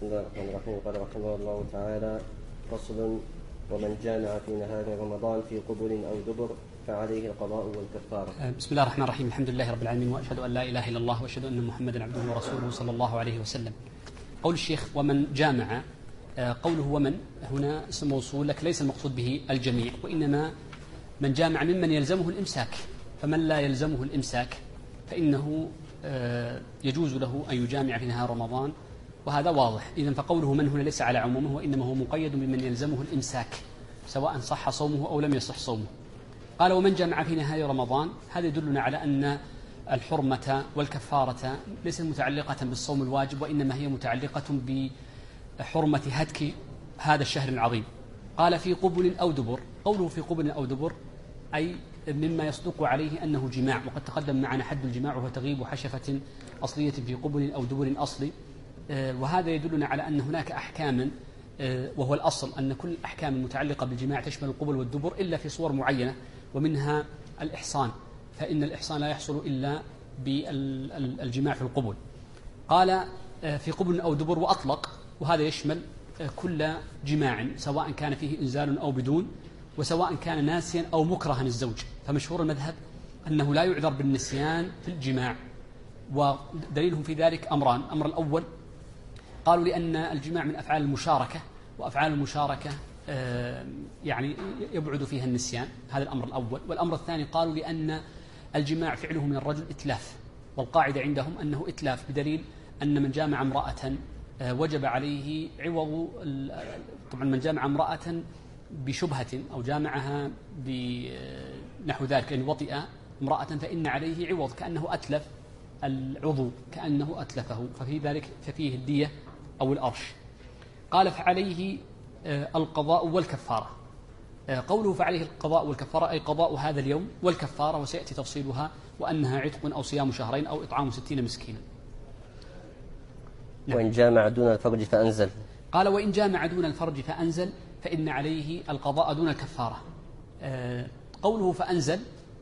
بسم الله الرحمن الرحيم. قال رحمه الله تعالى: فصل: ومن جامع في نهار رمضان في قبل أو دبر فعليه القضاء والكفارة. بسم الله الرحمن الرحيم. الحمد لله رب العالمين، وأشهد أن لا إله إلا الله، وأشهد أن محمدا عبده ورسوله صلى الله عليه وسلم. قول الشيخ ومن جامع، قوله ومن هنا اسم موصول، لك ليس المقصود به الجميع، وإنما من جامع ممن يلزمه الإمساك. فمن لا يلزمه الإمساك فإنه يجوز له أن يجامع في نهار رمضان، وهذا واضح. إذن فقوله من هنا ليس على عمومه، وإنما هو مقيد بمن يلزمه الإمساك سواء صح صومه أو لم يصح صومه. قال ومن جامع في نهار رمضان، هذا يدلنا على أن الحرمة والكفارة ليست متعلقة بالصوم الواجب، وإنما هي متعلقة بحرمة هتك هذا الشهر العظيم. قال في قبل أو دبر، قوله في قبل أو دبر أي مما يصدق عليه أنه جماع، وقد تقدم معنا حد الجماع وهو تغيب حشفة أصلية في قبل أو دبر أصلي. وهذا يدلنا على أن هناك أحكاما، وهو الأصل أن كل الأحكام المتعلقة بالجماع تشمل القبل والدبر إلا في صور معينة، ومنها الإحصان، فإن الإحصان لا يحصل إلا بالجماع في القبل. قال في قبل أو دبر، وأطلق، وهذا يشمل كل جماع سواء كان فيه إنزال أو بدون، وسواء كان ناسيا أو مكرها الزوج. فمشهور المذهب أنه لا يعذر بالنسيان في الجماع، ودليلهم في ذلك أمران. الأمر الأول قالوا لأن الجماع من أفعال المشاركة، وأفعال المشاركة يعني يبعد فيها النسيان، هذا الأمر الأول. والأمر الثاني قالوا لأن الجماع فعله من الرجل إتلاف، والقاعدة عندهم أنه إتلاف، بدليل أن من جامع امرأة وجب عليه عوض. طبعا من جامع امرأة بشبهة أو جامعها بنحو ذلك، يعني وطئ امرأة، فإن عليه عوض كأنه أتلف العضو، كأنه أتلفه، ففي ذلك ففيه الدية أو الأرش. قال فعليه القضاء والكفارة. قوله فعليه القضاء والكفارة أي قضاء هذا اليوم والكفارة، وسيأتي تفصيلها، وأنها عتق أو صيام شهرين أو إطعام 60 مسكينا. نعم. وإن جامع دون الفرج فأنزل. قال وإن جامع دون الفرج فأنزل فإن عليه القضاء دون الكفارة. قوله فأنزل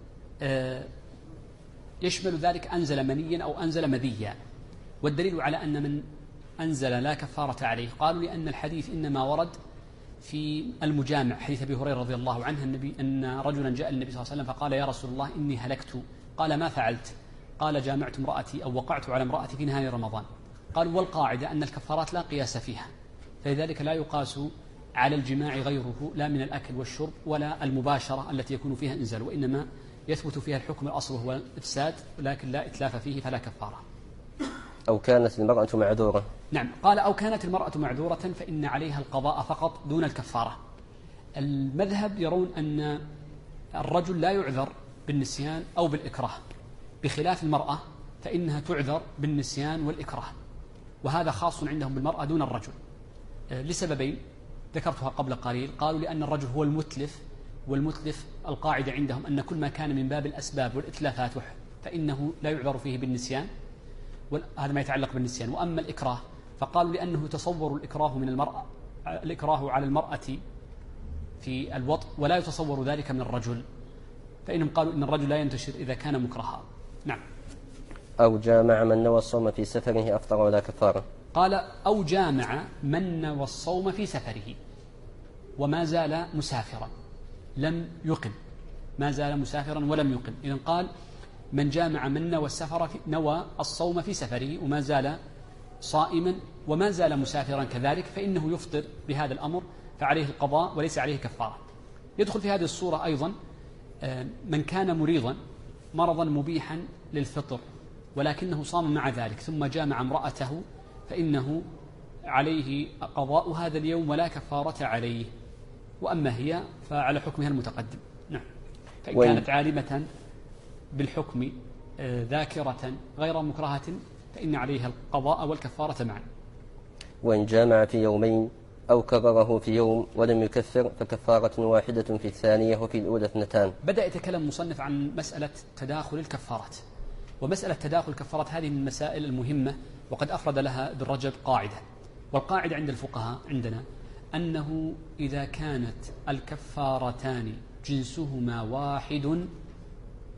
يشمل ذلك أنزل منيا أو أنزل مذيا، والدليل على أن من أنزل لا كفارة عليه قالوا لأن الحديث إنما ورد في المجامع، حديث أبي هريرة رضي الله عنه النبي أن رجلا جاء النبي صلى الله عليه وسلم فقال يا رسول الله إني هلكت. قال ما فعلت؟ قال جامعت امرأتي أو وقعت على امرأتي في نهار رمضان. قالوا والقاعدة أن الكفارات لا قياس فيها، فلذلك لا يقاس على الجماع غيره، لا من الأكل والشرب ولا المباشرة التي يكون فيها إنزال، وإنما يثبت فيها الحكم الأصل هو الإفساد، لكن لا إتلاف فيه فلا كفارة. أو كانت المرأة معذورة. نعم. قال أو كانت المرأة معذورة فإن عليها القضاء فقط دون الكفارة. المذهب يرون أن الرجل لا يعذر بالنسيان أو بالإكراه، بخلاف المرأة فإنها تعذر بالنسيان والإكراه، وهذا خاص عندهم بالمرأة دون الرجل لسببين ذكرتها قبل قليل. قالوا لأن الرجل هو المتلف، والمتلف القاعدة عندهم أن كل ما كان من باب الأسباب والإتلافات فإنه لا يعذر فيه بالنسيان، وهذا ما يتعلق بالنسيان. وأما الإكراه فقالوا لأنه يتصور الإكراه من المرأة، الإكراه على المرأة في الوطء، ولا يتصور ذلك من الرجل، فإنهم قالوا إن الرجل لا ينتشر إذا كان مكرها. نعم. أو جامع من نوى الصوم في سفره أفطر ولا كفارة. قال أو جامع من نوى الصوم في سفره وما زال مسافرا لم يقم، ما زال مسافرا ولم يقم. إذن قال من جامع من نوى السفر نوى الصوم في سفره وما زال صائما وما زال مسافرا كذلك، فإنه يفطر بهذا الأمر، فعليه القضاء وليس عليه كفارة. يدخل في هذه الصورة أيضا من كان مريضا مرضا مبيحا للفطر ولكنه صام مع ذلك ثم جامع امرأته، فإنه عليه قضاء هذا اليوم ولا كفارة عليه، وأما هي فعلى حكمها المتقدم. نعم. فإن كانت عالمة بالحكم ذاكرة غير مكرهة فإن عليها القضاء والكفارة معا. وإن جامع في يومين أو كرره في يوم ولم يكفر فكفارة واحدة في الثانية وفي الأولى 2. بدأ يتكلم مصنف عن مسألة تداخل الكفارات، ومسألة تداخل الكفارات هذه من المسائل المهمة، وقد أفرد لها ابن رجب قاعدة. والقاعدة عند الفقهاء عندنا أنه إذا كانت الكفارتان جنسهما واحد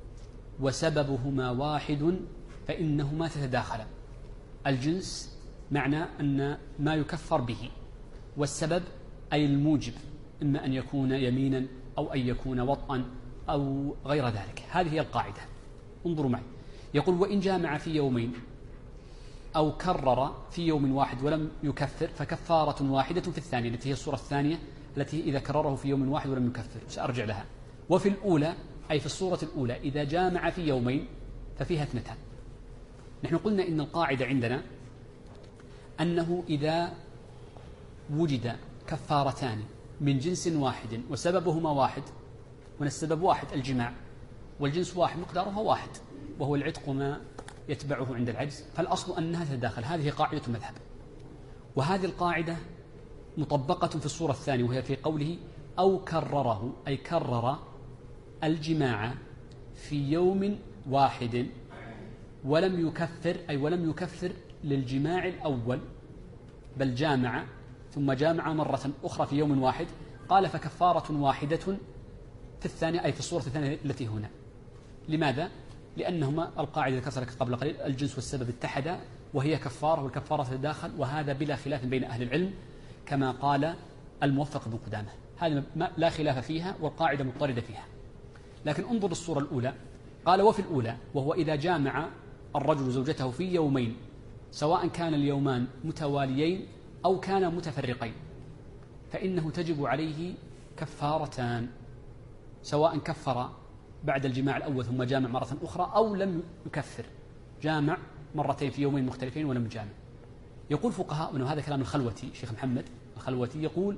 وسببهما واحد فإنهما تتداخلان. الجنس معنى أن ما يكفر به، والسبب أي الموجب، إما أن يكون يمينا أو أن يكون وطئا أو غير ذلك. هذه هي القاعدة. انظروا معي، يقول وإن جامع في يومين أو كرر في يوم واحد ولم يكفر فكفارة واحدة في الثانية، التي هي الصورة الثانية التي إذا كرره في يوم واحد ولم يكفر، سأرجع لها. وفي الأولى أي في الصورة الأولى إذا جامع في يومين ففيها اثنتان. نحن قلنا إن القاعدة عندنا أنه إذا وجد كفارتان من جنس واحد وسببهما واحد، وأن السبب واحد الجماع والجنس واحد مقدارها واحد وهو العتق ما يتبعه عند العجز، فالأصل أنها تتداخل. هذه قاعدة المذهب، وهذه القاعدة مطبقة في الصورة الثانية وهي في قوله أو كرره أي كرر الجماع في يوم واحد ولم يكفر أي ولم يكفر للجماع الأول بل جامع ثم جامع مرة أخرى في يوم واحد، قال فكفارة واحدة في الثانية أي في الصورة الثانية التي هنا. لماذا؟ لأنهما القاعدة ذكرت لك قبل قليل الجنس والسبب اتحدا وهي كفارة، والكفارة تتداخل، وهذا بلا خلاف بين أهل العلم كما قال الموفق بن قدامة، هذا لا خلاف فيها والقاعدة مضطردة فيها. لكن انظر الصورة الأولى، قال وفي الأولى وهو إذا جامع الرجل زوجته في يومين سواء كان اليومان متواليين أو كانا متفرقين فإنه تجب عليه كفارتان، سواء كفر بعد الجماع الأول ثم جامع مرة أخرى أو لم يكفر، جامع مرتين في يومين مختلفين ولم يجامع. يقول فقهاء، وهذا كلام الخلوتي شيخ محمد الخلوتي، يقول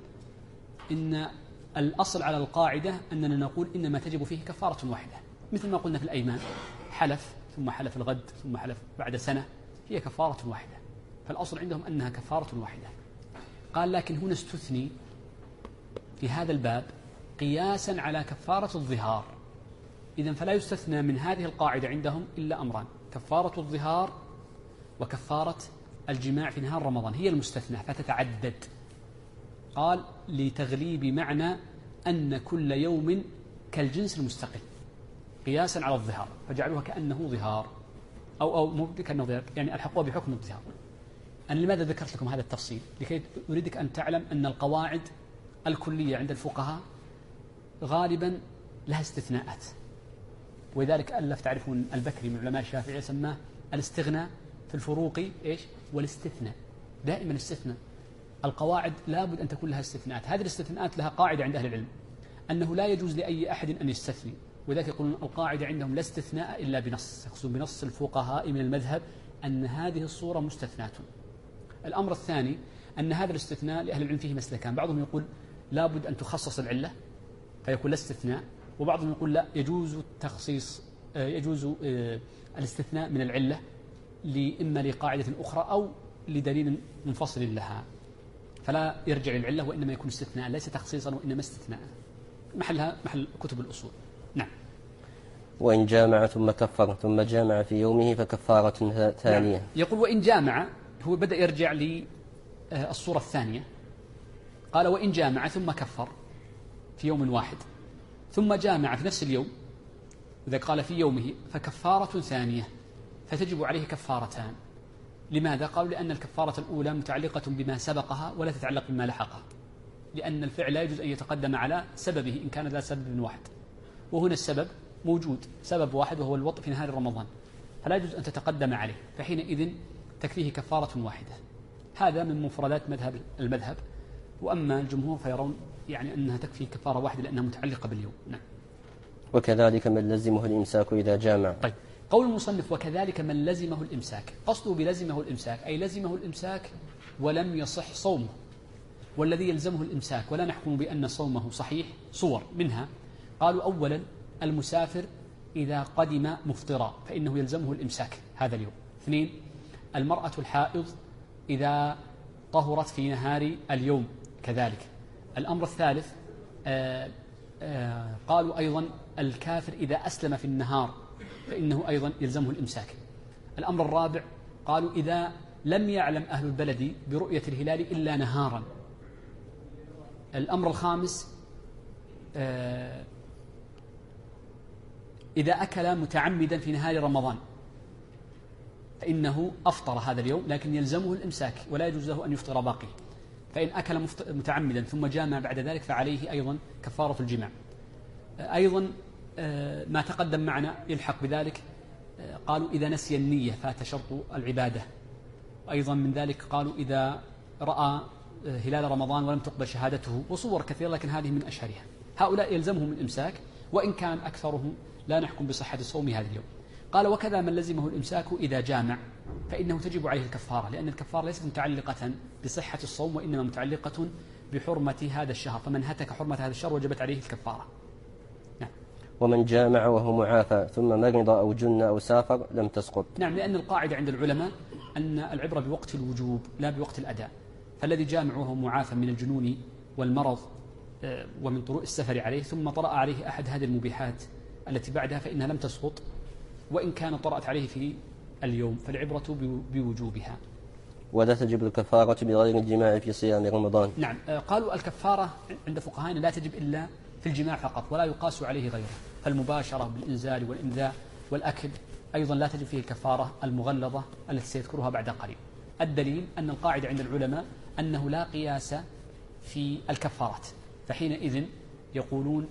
إن الأصل على القاعدة أننا نقول إنما تجب فيه كفارة واحدة، مثل ما قلنا في الأيمان، حلف ثم حلف الغد ثم حلف بعد سنة، هي كفارة واحدة، فالأصل عندهم أنها كفارة واحدة. قال لكن هنا استثني في هذا الباب قياسا على كفارة الظهار، إذن فلا يستثنى من هذه القاعدة عندهم إلا أمران: كفارة الظهار وكفارة الجماع في نهار رمضان، هي المستثنى فتتعدد. قال لتغليب معنى أن كل يوم كالجنس المستقل قياسا على الظهار، فجعلوها كأنه ظهار أو مو كأنه ظهار، يعني الحقوها بحكم الظهار. أنا لماذا ذكرت لكم هذا التفصيل؟ لكي أريدك أن تعلم أن القواعد الكلية عند الفقهاء غالبا لها استثناءات، ولذلك ألف تعرفون البكري من علماء الشافعية سماه الاستغناء في الفروق إيش؟ والاستثناء، دائما استثناء. القواعد لابد أن تكون لها استثناءات، هذه الاستثناءات لها قاعدة عند أهل العلم أنه لا يجوز لأي أحد أن يستثني، وذلك يقولون القاعدة عندهم لا استثناء إلا بنص، يقصدون بنص الفقهاء من المذهب أن هذه الصورة مستثناة. الأمر الثاني أن هذا الاستثناء لأهل العلم فيه مسلكان، بعضهم يقول لابد أن تخصص العلة فيكون لا استثناء، وبعضهم يقول لا يجوز التخصيص، يجوز الاستثناء من العلة إما لقاعدة أخرى أو لدليل منفصل لها، فلا يرجع للعلة وإنما يكون استثناء ليس تخصيصا وإنما استثناء، محلها محل كتب الأصول. نعم. وإن جامع ثم كفر ثم جامع في يومه فكفارة ثانية. نعم. يقول وإن جامع، هو بدأ يرجع للصورة الثانية، قال وإن جامع ثم كفر في يوم واحد ثم جامع في نفس اليوم، إذا قال في يومه فكفارة ثانية، فتجب عليه كفارتان. لماذا؟ قالوا لأن الكفارة الأولى متعلقة بما سبقها ولا تتعلق بما لحقها، لأن الفعل لا يجوز أن يتقدم على سببه إن كان ذا سبب واحد، وهنا السبب موجود، سبب واحد وهو الوطء في نهار رمضان، فلا يجوز أن تتقدم عليه، فحينئذ تكفيه كفارة واحدة. هذا من مفردات المذهب، وأما الجمهور فيرون يعني أنها تكفي كفارة واحدة لأنها متعلقة باليوم. نعم. وكذلك من لزمه الإمساك إذا جامع. طيب، قول المصنف وكذلك من لزمه الإمساك، قصده بلزمه الإمساك أي لزمه الإمساك ولم يصح صومه، والذي يلزمه الإمساك ولا نحكم بأن صومه صحيح صور منها. قالوا أولا المسافر إذا قدم مفطرا فإنه يلزمه الإمساك هذا اليوم. اثنين المرأة الحائض إذا طهرت في نهار اليوم كذلك. الأمر الثالث قالوا أيضا الكافر إذا أسلم في النهار فإنه أيضا يلزمه الإمساك. الأمر الرابع قالوا إذا لم يعلم أهل البلد برؤية الهلال إلا نهارا. الأمر الخامس إذا أكل متعمدا في نهار رمضان. فإنه أفطر هذا اليوم لكن يلزمه الإمساك ولا يجوز له أن يفطر باقيه. فإن أكل متعمدا ثم جامع بعد ذلك فعليه أيضا كفارة الجماع. أيضا ما تقدم معنا يلحق بذلك، قالوا إذا نسي النية فات شرط العبادة. أيضا من ذلك قالوا إذا رأى هلال رمضان ولم تقبل شهادته، وصور كثيرة لكن هذه من أشهرها. هؤلاء يلزمهم الإمساك وإن كان أكثرهم لا نحكم بصحة صوم هذا اليوم. قال وكذا من لزمه الإمساك إذا جامع فإنه تجب عليه الكفارة، لأن الكفارة ليست متعلقة بصحة الصوم وإنما متعلقة بحرمة هذا الشهر، فمن هتك حرمة هذا الشهر وجبت عليه الكفارة. نعم. ومن جامع وهو معافى ثم مرض أو جن أو سافر لم تسقط. نعم، لأن القاعدة عند العلماء أن العبرة بوقت الوجوب لا بوقت الأداء، فالذي جامع وهو معافى من الجنون والمرض ومن طروء السفر عليه ثم طرأ عليه أحد هذه المبيحات التي بعدها فإنها لم تسقط وإن كانت طرأت عليه في اليوم، فالعبرة بوجوبها. ولا تجب الكفارة بغير الجماع في صيام رمضان. نعم، قالوا الكفارة عند فقهائنا لا تجب إلا في الجماع فقط ولا يقاس عليه غيره، فالمباشرة بالإنزال والإنذاء والأكل أيضا لا تجب فيه الكفارة المغلظة التي سيذكرها بعد قليل. الدليل أن القاعدة عند العلماء أنه لا قياس في الكفارات، فحينئذ يقولون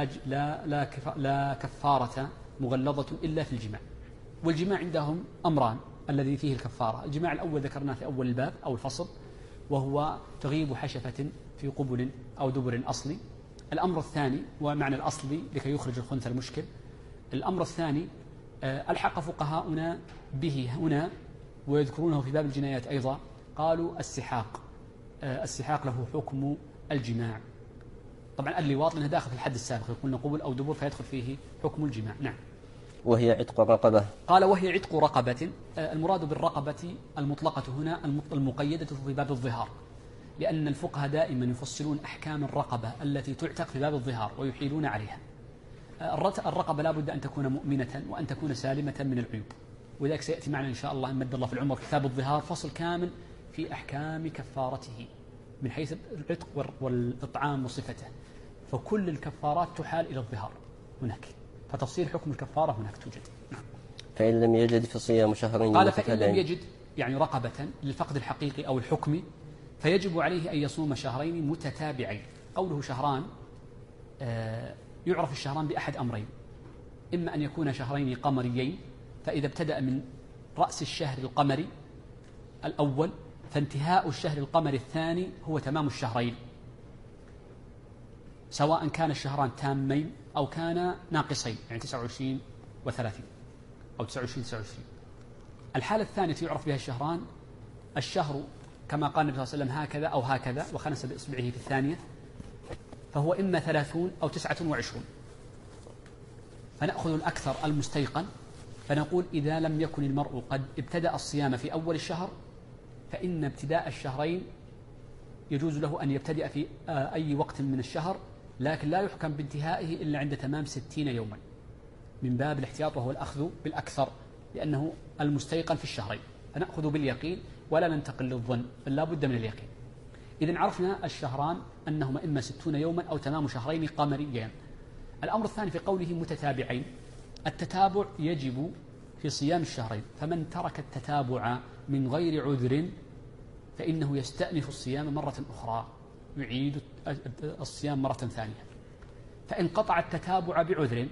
لا كفارة مغلظة إلا في الجماع. والجماع عندهم أمران الذي فيه الكفارة. الجماع الأول ذكرناه في أول الباب أو الفصل، وهو تغيب حشفة في قبل أو دبر أصلي. الأمر الثاني ومعنى الأصلي لكي يخرج الخنثى المشكل. الأمر الثاني ألحق فقهاؤنا به هنا ويذكرونه في باب الجنايات أيضا، قالوا السحاق. السحاق له حكم الجماع. طبعا اللواط لأنه داخل في الحد السابق، يقولون قبل أو دبر فيدخل فيه حكم الجماع. نعم. وهي عتق رقبة. قال وهي عتق رقبة. المراد بالرقبة المطلقة هنا المقيدة في باب الظهار، لأن الفقهاء دائما يفصلون أحكام الرقبة التي تعتق في باب الظهار ويحيلون عليها. الرقبة لا بد أن تكون مؤمنة وأن تكون سالمة من العيوب، وذلك سيأتي معنا إن شاء الله إن مد الله في العمر كتاب الظهار فصل كامل في أحكام كفارته من حيث العتق والإطعام وصفته، فكل الكفارات تحال إلى الظهار هناك، فتفصيل حكم الكفارة هناك توجد. نعم. فإن لم يجد فصيام شهرين. قال فإن لم يجد يعني رقبة للفقد الحقيقي أو الحكمي فيجب عليه أن يصوم شهرين متتابعين. قوله شهران يعرف الشهران بأحد أمرين، إما أن يكون شهرين قمريين، فإذا ابتدأ من رأس الشهر القمري الأول فانتهاء الشهر القمري الثاني هو تمام الشهرين، سواء كان الشهران تامين أو كان ناقصين، يعني 29 و30 أو 29 29. الحالة الثانية يعرف بها الشهران الشهر كما قال النبي صلى الله عليه وسلم هكذا أو هكذا وخنس بإصبعه في الثانية، فهو إما 30 أو 29. فنأخذ الأكثر المستيقن، فنقول إذا لم يكن المرء قد ابتدأ الصيام في أول الشهر فإن ابتداء الشهرين يجوز له أن يبتدأ في أي وقت من الشهر، لكن لا يحكم بانتهائه إلا عند تمام 60 يوما من باب الاحتياط، وهو الأخذ بالأكثر لأنه المستيقن في الشهرين، فنأخذ باليقين ولا ننتقل للظن، بل لا بد من اليقين. إذن عرفنا الشهران أنهما إما 60 يوما أو تمام شهرين قمريين. الأمر الثاني في قوله متتابعين، التتابع يجب في صيام الشهرين، فمن ترك التتابع من غير عذر فإنه يستأنف الصيام مرة أخرى، يعيد الصيام مرة ثانية. فإن قطع التتابع بعذر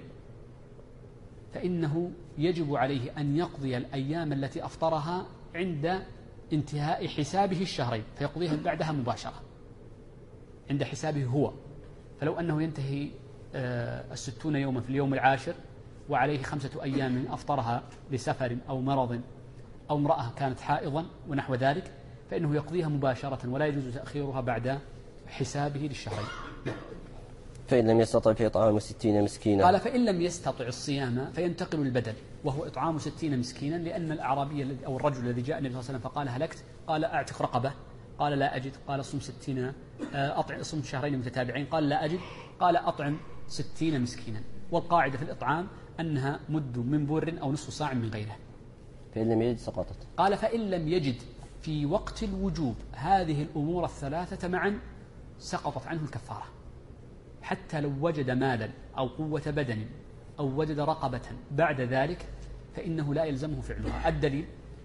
فإنه يجب عليه أن يقضي الأيام التي أفطرها عند انتهاء حسابه الشهرين، فيقضيها بعدها مباشرة عند حسابه هو. فلو أنه ينتهي 60 يوما في اليوم العاشر وعليه 5 أيام أفطرها لسفر أو مرض أو امرأة كانت حائضا ونحو ذلك، فإنه يقضيها مباشرة ولا يجوز تأخيرها بعد حسابه للشهرين. فإن لم يستطع فإطعام 60 مسكينا. قال فإن لم يستطع الصيام فينتقل البدل، وهو إطعام 60 مسكينا، لأن الأعرابي أو الرجل الذي جاء النبي صلى الله عليه وسلم فقال هلكت، قال أعتق رقبة، قال لا أجد، قال صم 60 صم شهرين متتابعين، قال لا أجد، قال أطعم 60 مسكينا. والقاعدة في الإطعام أنها مد من بر أو نصف صاع من غيره. فإن لم يجد سقطت. قال فإن لم يجد في وقت الوجوب هذه الأمور الثلاثة معا سقطت عنه الكفارة، حتى لو وجد مالا أو قوة بدن أو وجد رقبة بعد ذلك فإنه لا يلزمه فعلها. الدليل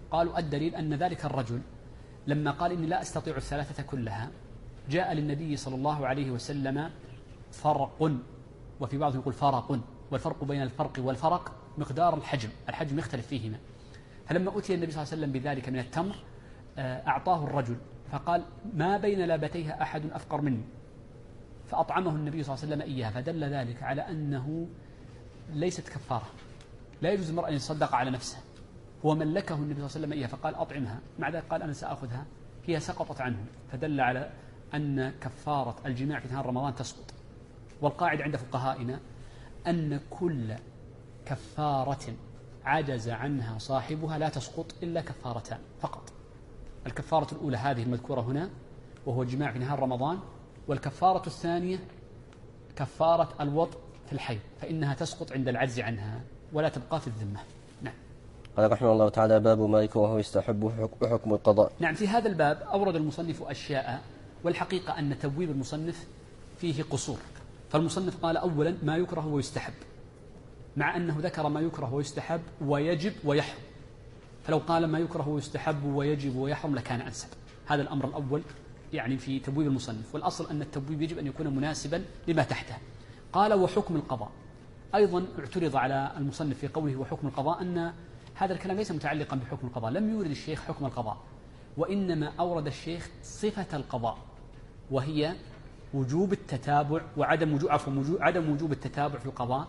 قالوا الدليل أن ذلك الرجل لما قال إني لا أستطيع الثلاثة كلها جاء للنبي صلى الله عليه وسلم فرق، وفي بعضهم يقول فرق، والفرق بين الفرق والفرق مقدار الحجم يختلف فيهما. فلما أتي النبي صلى الله عليه وسلم بذلك من التمر أعطاه الرجل فقال ما بين لابتيها أحد أفقر مني، فأطعمه النبي صلى الله عليه وسلم إياها، فدل ذلك على أنه ليست كفارة، لا يجوز المرء أن يصدق على نفسه، هو ملكه النبي صلى الله عليه وسلم إياها فقال أطعمها، مع ذلك قال أنا سأخذها، هي سقطت عنه، فدل على أن كفارة الجماع في نهار رمضان تسقط. والقاعد عند فقهائنا أن كل كفارة عجز عنها صاحبها لا تسقط إلا كفارتان فقط. الكفارة الأولى هذه المذكورة هنا وهو الجماع في نهار رمضان، والكفارة الثانية كفارة الوطء في الحيض فإنها تسقط عند العجز عنها ولا تبقى في الذمة. نعم. قال رحمه الله تعالى باب ما يكره ويستحب وحكم القضاء. نعم، في هذا الباب أورد المصنف أشياء، والحقيقة أن تبويب المصنف فيه قصور، فالمصنف قال أولا ما يكره ويستحب، مع أنه ذكر ما يكره ويستحب ويجب ويحرم، فلو قال ما يكره ويستحب ويجب ويحرم لكان أنسب. هذا الأمر الأول يعني في تبويب المصنف، والأصل أن التبويب يجب أن يكون مناسبا لما تحته. قال وحكم القضاء، أيضا اعترض على المصنف في قوله وحكم القضاء أن هذا الكلام ليس متعلقا بحكم القضاء، لم يورد الشيخ حكم القضاء، وإنما أورد الشيخ صفة القضاء وهي وجوب التتابع وعدم وجوب التتابع في القضاء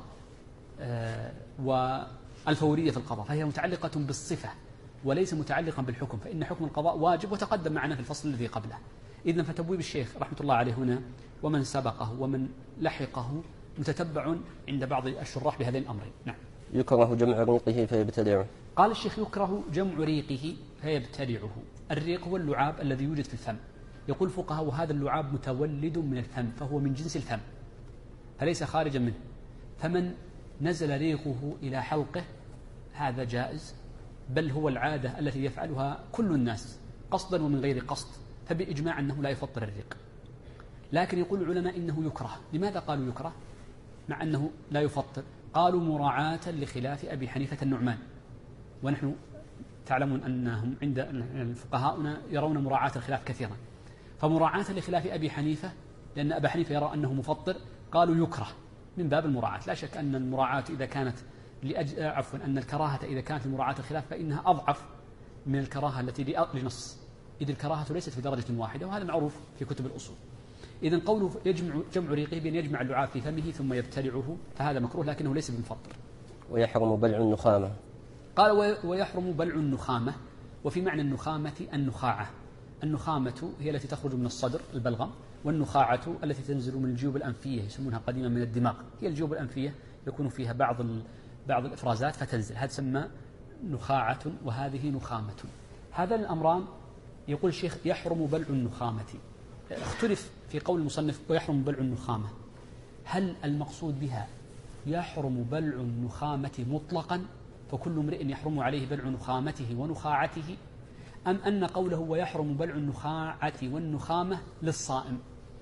والفورية في القضاء، فهي متعلقة بالصفة وليس متعلقا بالحكم، فإن حكم القضاء واجب وتقدم معنا في الفصل الذي قبله. إذن فتبويب الشيخ رحمة الله عليه هنا ومن سبقه ومن لحقه متتبع عند بعض الشراح بهذين الأمرين. نعم. يكره جمع ريقه فيبتلعه. قال الشيخ يكره جمع ريقه فيبتلعه. الريق هو اللعاب الذي يوجد في الفم، يقول الفقهاء وهذا اللعاب متولد من الفم فهو من جنس الفم فليس خارجا منه، فمن نزل ريقه إلى حلقه هذا جائز، بل هو العادة التي يفعلها كل الناس قصدا ومن غير قصد، فبإجماع أنه لا يفطر الريق. لكن يقول العلماء إنه يكره. لماذا قالوا يكره مع أنه لا يفطر؟ قالوا مراعاة لخلاف أبي حنيفة النعمان، ونحن تعلمون أنهم عند الفقهاؤنا يرون مراعاة الخلاف كثيرا، فمراعاة لخلاف أبي حنيفة لأن أبا حنيفة يرى أنه مفطر قالوا يكره من باب المراعاة. لا شك أن المراعاة إذا كانت أن الكراهة إذا كانت لمراعاة الخلاف فإنها أضعف من الكراهة التي لنص، إذ الكراهة ليست في درجة واحدة، وهذا معروف في كتب الأصول. إذن قوله جمع ريقه بأن يجمع اللعاب في فمه ثم يبتلعه فهذا مكروه لكنه ليس بمفطر. ويحرم بلع النخامة. قال ويحرم بلع النخامة، وفي معنى النخامة النخاعة. النخامة هي التي تخرج من الصدر البلغم، والنخاعة التي تنزل من الجيوب الأنفية يسمونها قديما من الدماغ، هي الجيوب الأنفية يكون فيها بعض الإفرازات فتنزل، هذا تسمى نخاعة وهذه نخامة. هذا الأمران يقول الشيخ يحرم بلع النخامة. اختلف في قول المصنف ويحرم بلع النخامة، هل المقصود بها يحرم بلع النخامة مطلقا فكل امرئ يحرم عليه بلع نخامته ونخاعته، أم أن قوله ويحرم بلع النخاعة والنخامة للصائم؟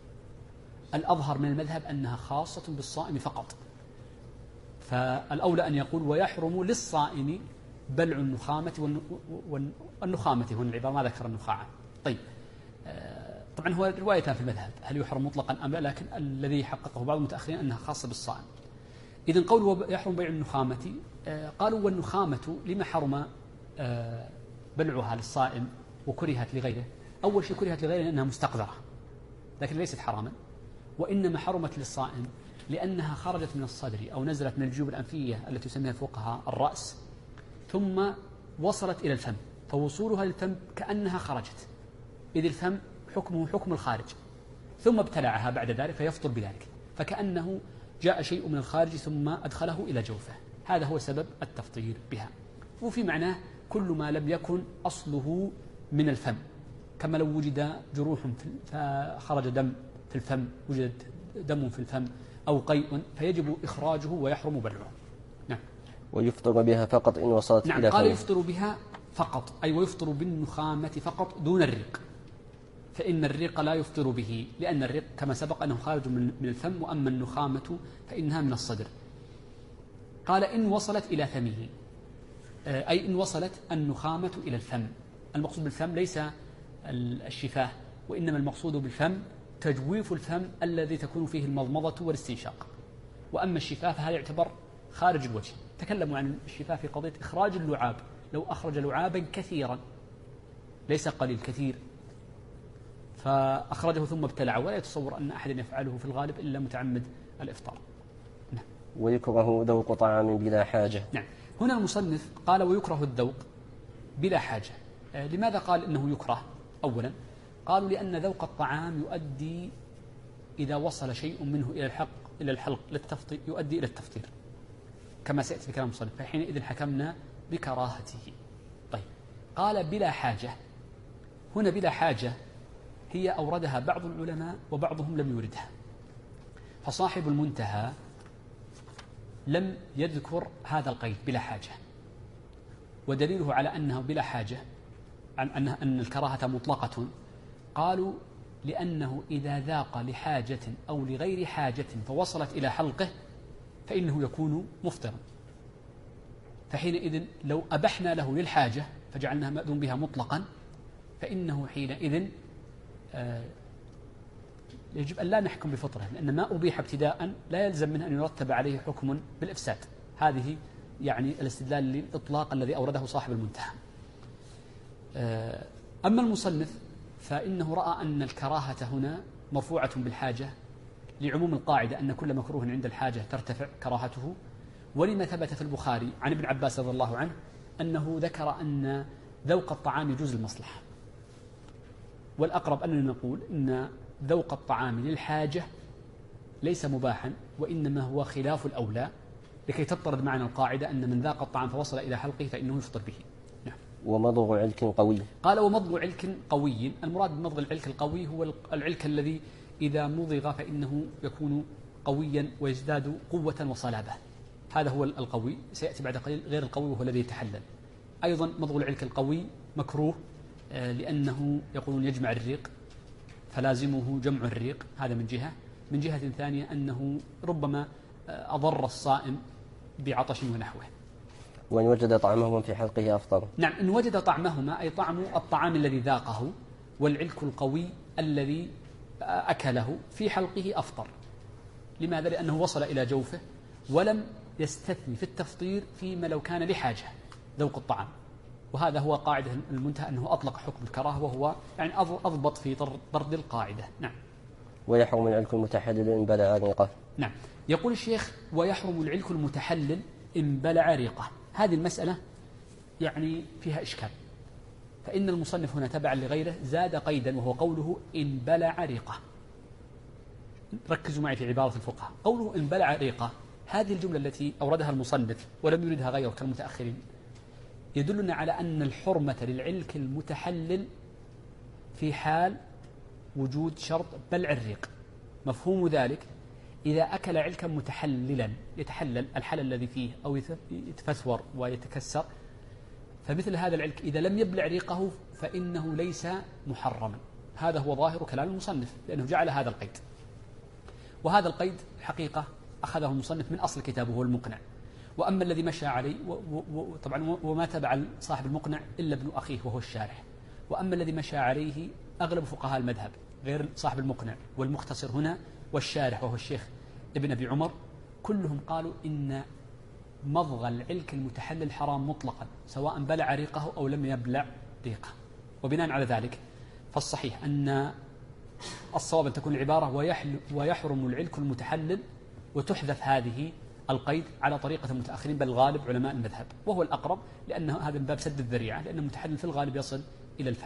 الأظهر من المذهب أنها خاصة بالصائم فقط، فالأولى أن يقول ويحرم للصائم بلع النخامة والنخامة هنا العبارة ما ذكر النخاعة. طيب طبعا هو روايتان في المذهب هل يحرم مطلقا أم لا، لكن الذي حققه بعض المتأخرين أنها خاصة بالصائم. إذن قوله يحرم بيع النخامة قالوا والنخامة لما حرم بلعها للصائم وكرهت لغيره؟ أول شيء كرهت لغيره لأنها مستقذرة لكن ليست حراما، وإنما حرمت للصائم لأنها خرجت من الصدر أو نزلت من الجيوب الأنفية التي يسميها الفقهاء الرأس ثم وصلت إلى الفم، فوصولها للفم كأنها خرجت، إذ الفم حكمه حكم الخارج، ثم ابتلعها بعد ذلك فيفطر بذلك، فكأنه جاء شيء من الخارج ثم أدخله إلى جوفه، هذا هو سبب التفطير بها. وفي معناه كل ما لم يكن أصله من الفم، كما لو وجد جروح فخرج دم في الفم، وجد دم في الفم أو قيء فيجب إخراجه ويحرم بلعه. نعم. ويفطر بها فقط إن وصلت نعم إلى قال فم. يفطر بها فقط، أي ويفطر بالنخامة فقط دون الريق، فإن الريق لا يفطر به لأن الريق كما سبق أنه خارج من الفم، وأما النخامة فإنها من الصدر. قال إن وصلت إلى فمه، أي إن وصلت النخامة إلى الفم. المقصود بالفم ليس الشفاه، وإنما المقصود بالفم تجويف الفم الذي تكون فيه المضمضة والاستنشاق. وأما الشفاه فهذا يعتبر خارج الوجه. تكلموا عن الشفاه في قضية إخراج اللعاب، لو أخرج لعابا كثيرا ليس قليل كثير فأخرجه ثم ابتلعه، ولا يتصور أن أحد يفعله في الغالب إلا متعمد الإفطار. نعم. ويكره ذوق طعام بلا حاجة. نعم. هنا المصنف قال ويكره الذوق بلا حاجة. لماذا قال إنه يكره؟ أولا قالوا لأن ذوق الطعام يؤدي إذا وصل شيء منه إلى الحلق للتفطير يؤدي إلى التفطير كما سيأتي في كلام المصنف، فحينئذ حكمنا بكراهته. طيب قال بلا حاجة. هنا بلا حاجة هي أوردها بعض العلماء وبعضهم لم يوردها، فصاحب المنتهى لم يذكر هذا القيد بلا حاجة، ودليله على أنه بلا حاجة أن الكراهة مطلقة قالوا لأنه إذا ذاق لحاجة أو لغير حاجة فوصلت إلى حلقه فإنه يكون مفطرا، فحينئذ لو أبحنا له للحاجة فجعلناها مأذون بها مطلقا فإنه حينئذ يجب أن لا نحكم بفطره، لأن ما أبيح ابتداء لا يلزم منه أن يرتب عليه حكم بالإفساد. هذه يعني الاستدلال للإطلاق الذي أورده صاحب المنتهى. أما المصنف فإنه رأى أن الكراهة هنا مرفوعة بالحاجة لعموم القاعدة أن كل مكروه عند الحاجة ترتفع كراهته، ولما ثبت في البخاري عن ابن عباس رضي الله عنه أنه ذكر أن ذوق الطعام يجوز المصلحة، والأقرب أننا نقول إن ذوق الطعام للحاجة ليس مباحا، وإنما هو خلاف الأولى لكي تضطرد معنا القاعدة أن من ذاق الطعام فوصل إلى حلقه فإنه يفطر به. نعم. ومضغ علك قوي. قال ومضغ علك قوي. المراد بمضغ العلك القوي هو العلك الذي إذا مضغ فإنه يكون قويا ويزداد قوة وصلابة، هذا هو القوي. سيأتي بعد قليل غير القوي وهو الذي يتحلل. أيضا مضغ العلك القوي مكروه لأنه يقولون يجمع الريق فلازمه جمع الريق، هذا من جهة. من جهة ثانية أنه ربما أضر الصائم بعطش ونحوه. وإن وجد طعمهما في حلقه أفطر. نعم، إن وجد طعمهما أي طعم الطعام الذي ذاقه والعلك القوي الذي أكله في حلقه أفطر. لماذا؟ لأنه وصل إلى جوفه ولم يستثني في التفطير فيما لو كان لحاجة ذوق الطعام، وهذا هو قاعدة المنتهى أنه أطلق حكم الكراهة وهو يعني أضبط في طرد القاعدة. نعم. ويحرم العلك المتحلل إن بلع ريقه. نعم. يقول الشيخ ويحرم العلك المتحلل إن بلع ريقه. هذه المسألة يعني فيها إشكال، فإن المصنف هنا تبعا لغيره زاد قيدا وهو قوله إن بلع ريقه. ركزوا معي في عبارة الفقهاء، قوله إن بلع ريقه هذه الجملة التي أوردها المصنف ولم يردها غيره كالمتأخرين يدلنا على أن الحرمة للعلك المتحلل في حال وجود شرط بلع الريق. مفهوم ذلك إذا أكل علكا متحللا يتحلل الحل الذي فيه أو يتفثور ويتكسر، فمثل هذا العلك إذا لم يبلع ريقه فإنه ليس محرما. هذا هو ظاهر كلام المصنف لأنه جعل هذا القيد، وهذا القيد حقيقة أخذه المصنف من أصل كتابه هو المقنع. وأما الذي مشى عليه طبعا وما تبع صاحب المقنع إلا ابن أخيه وهو الشارح، وأما الذي مشى عليه أغلب فقهاء المذهب غير صاحب المقنع والمختصر هنا والشارح وهو الشيخ ابن أبي عمر، كلهم قالوا إن مضغ العلك المتحلل حرام مطلقا سواء بلع ريقه أو لم يبلع ريقه. وبناء على ذلك فالصحيح أن الصواب أن تكون العبارة ويحرم العلك المتحلل وتحذف هذه القيد على طريقة المتأخرين بل الغالب علماء المذهب، وهو الأقرب لأن هذا من باب سد الذريعة، لأن المتحلل في الغالب يصل إلى الفم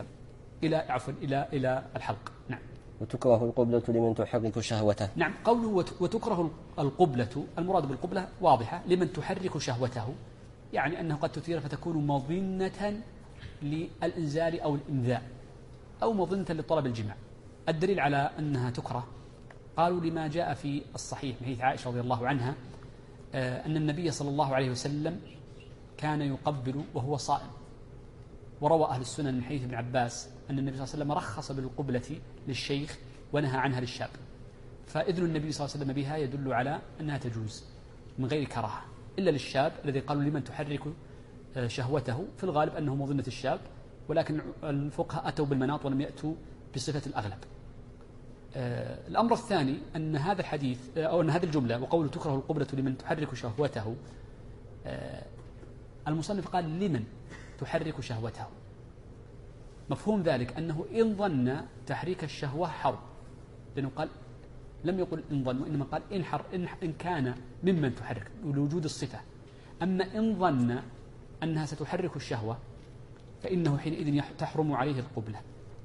إلى الحلق. نعم. وتكره القبلة لمن تحرك شهوته. نعم. قوله وتكره القبلة، المراد بالقبلة واضحة لمن تحرك شهوته، يعني أنه قد تثير فتكون مظنة للإنزال أو الإنذاء أو مظنة لطلب الجماع. الدليل على أنها تكره قالوا لما جاء في الصحيح من حديث عائشة رضي الله عنها أن النبي صلى الله عليه وسلم كان يقبل وهو صائم، وروى أهل السنن من حديث ابن عباس أن النبي صلى الله عليه وسلم رخص بالقبلة للشيخ ونهى عنها للشاب، فإذن النبي صلى الله عليه وسلم بها يدل على أنها تجوز من غير كراهة إلا للشاب الذي قالوا لمن تحرك شهوته، في الغالب أنه مظنة الشاب، ولكن الفقهاء أتوا بالمناط ولم يأتوا بصفة الأغلب. الأمر الثاني أن هذا الحديث أو أن هذه الجملة وقوله تكره القبلة لمن تحرك شهوته، المصنف قال لمن تحرك شهوته، مفهوم ذلك أنه إن ظن تحريك الشهوة حرم، لأنه قال لم يقل إن ظن، وإنما قال إن كان ممن تحرك لوجود الصفة. أما إن ظن أنها ستحرك الشهوة فإنه حينئذ تحرم عليه القبلة.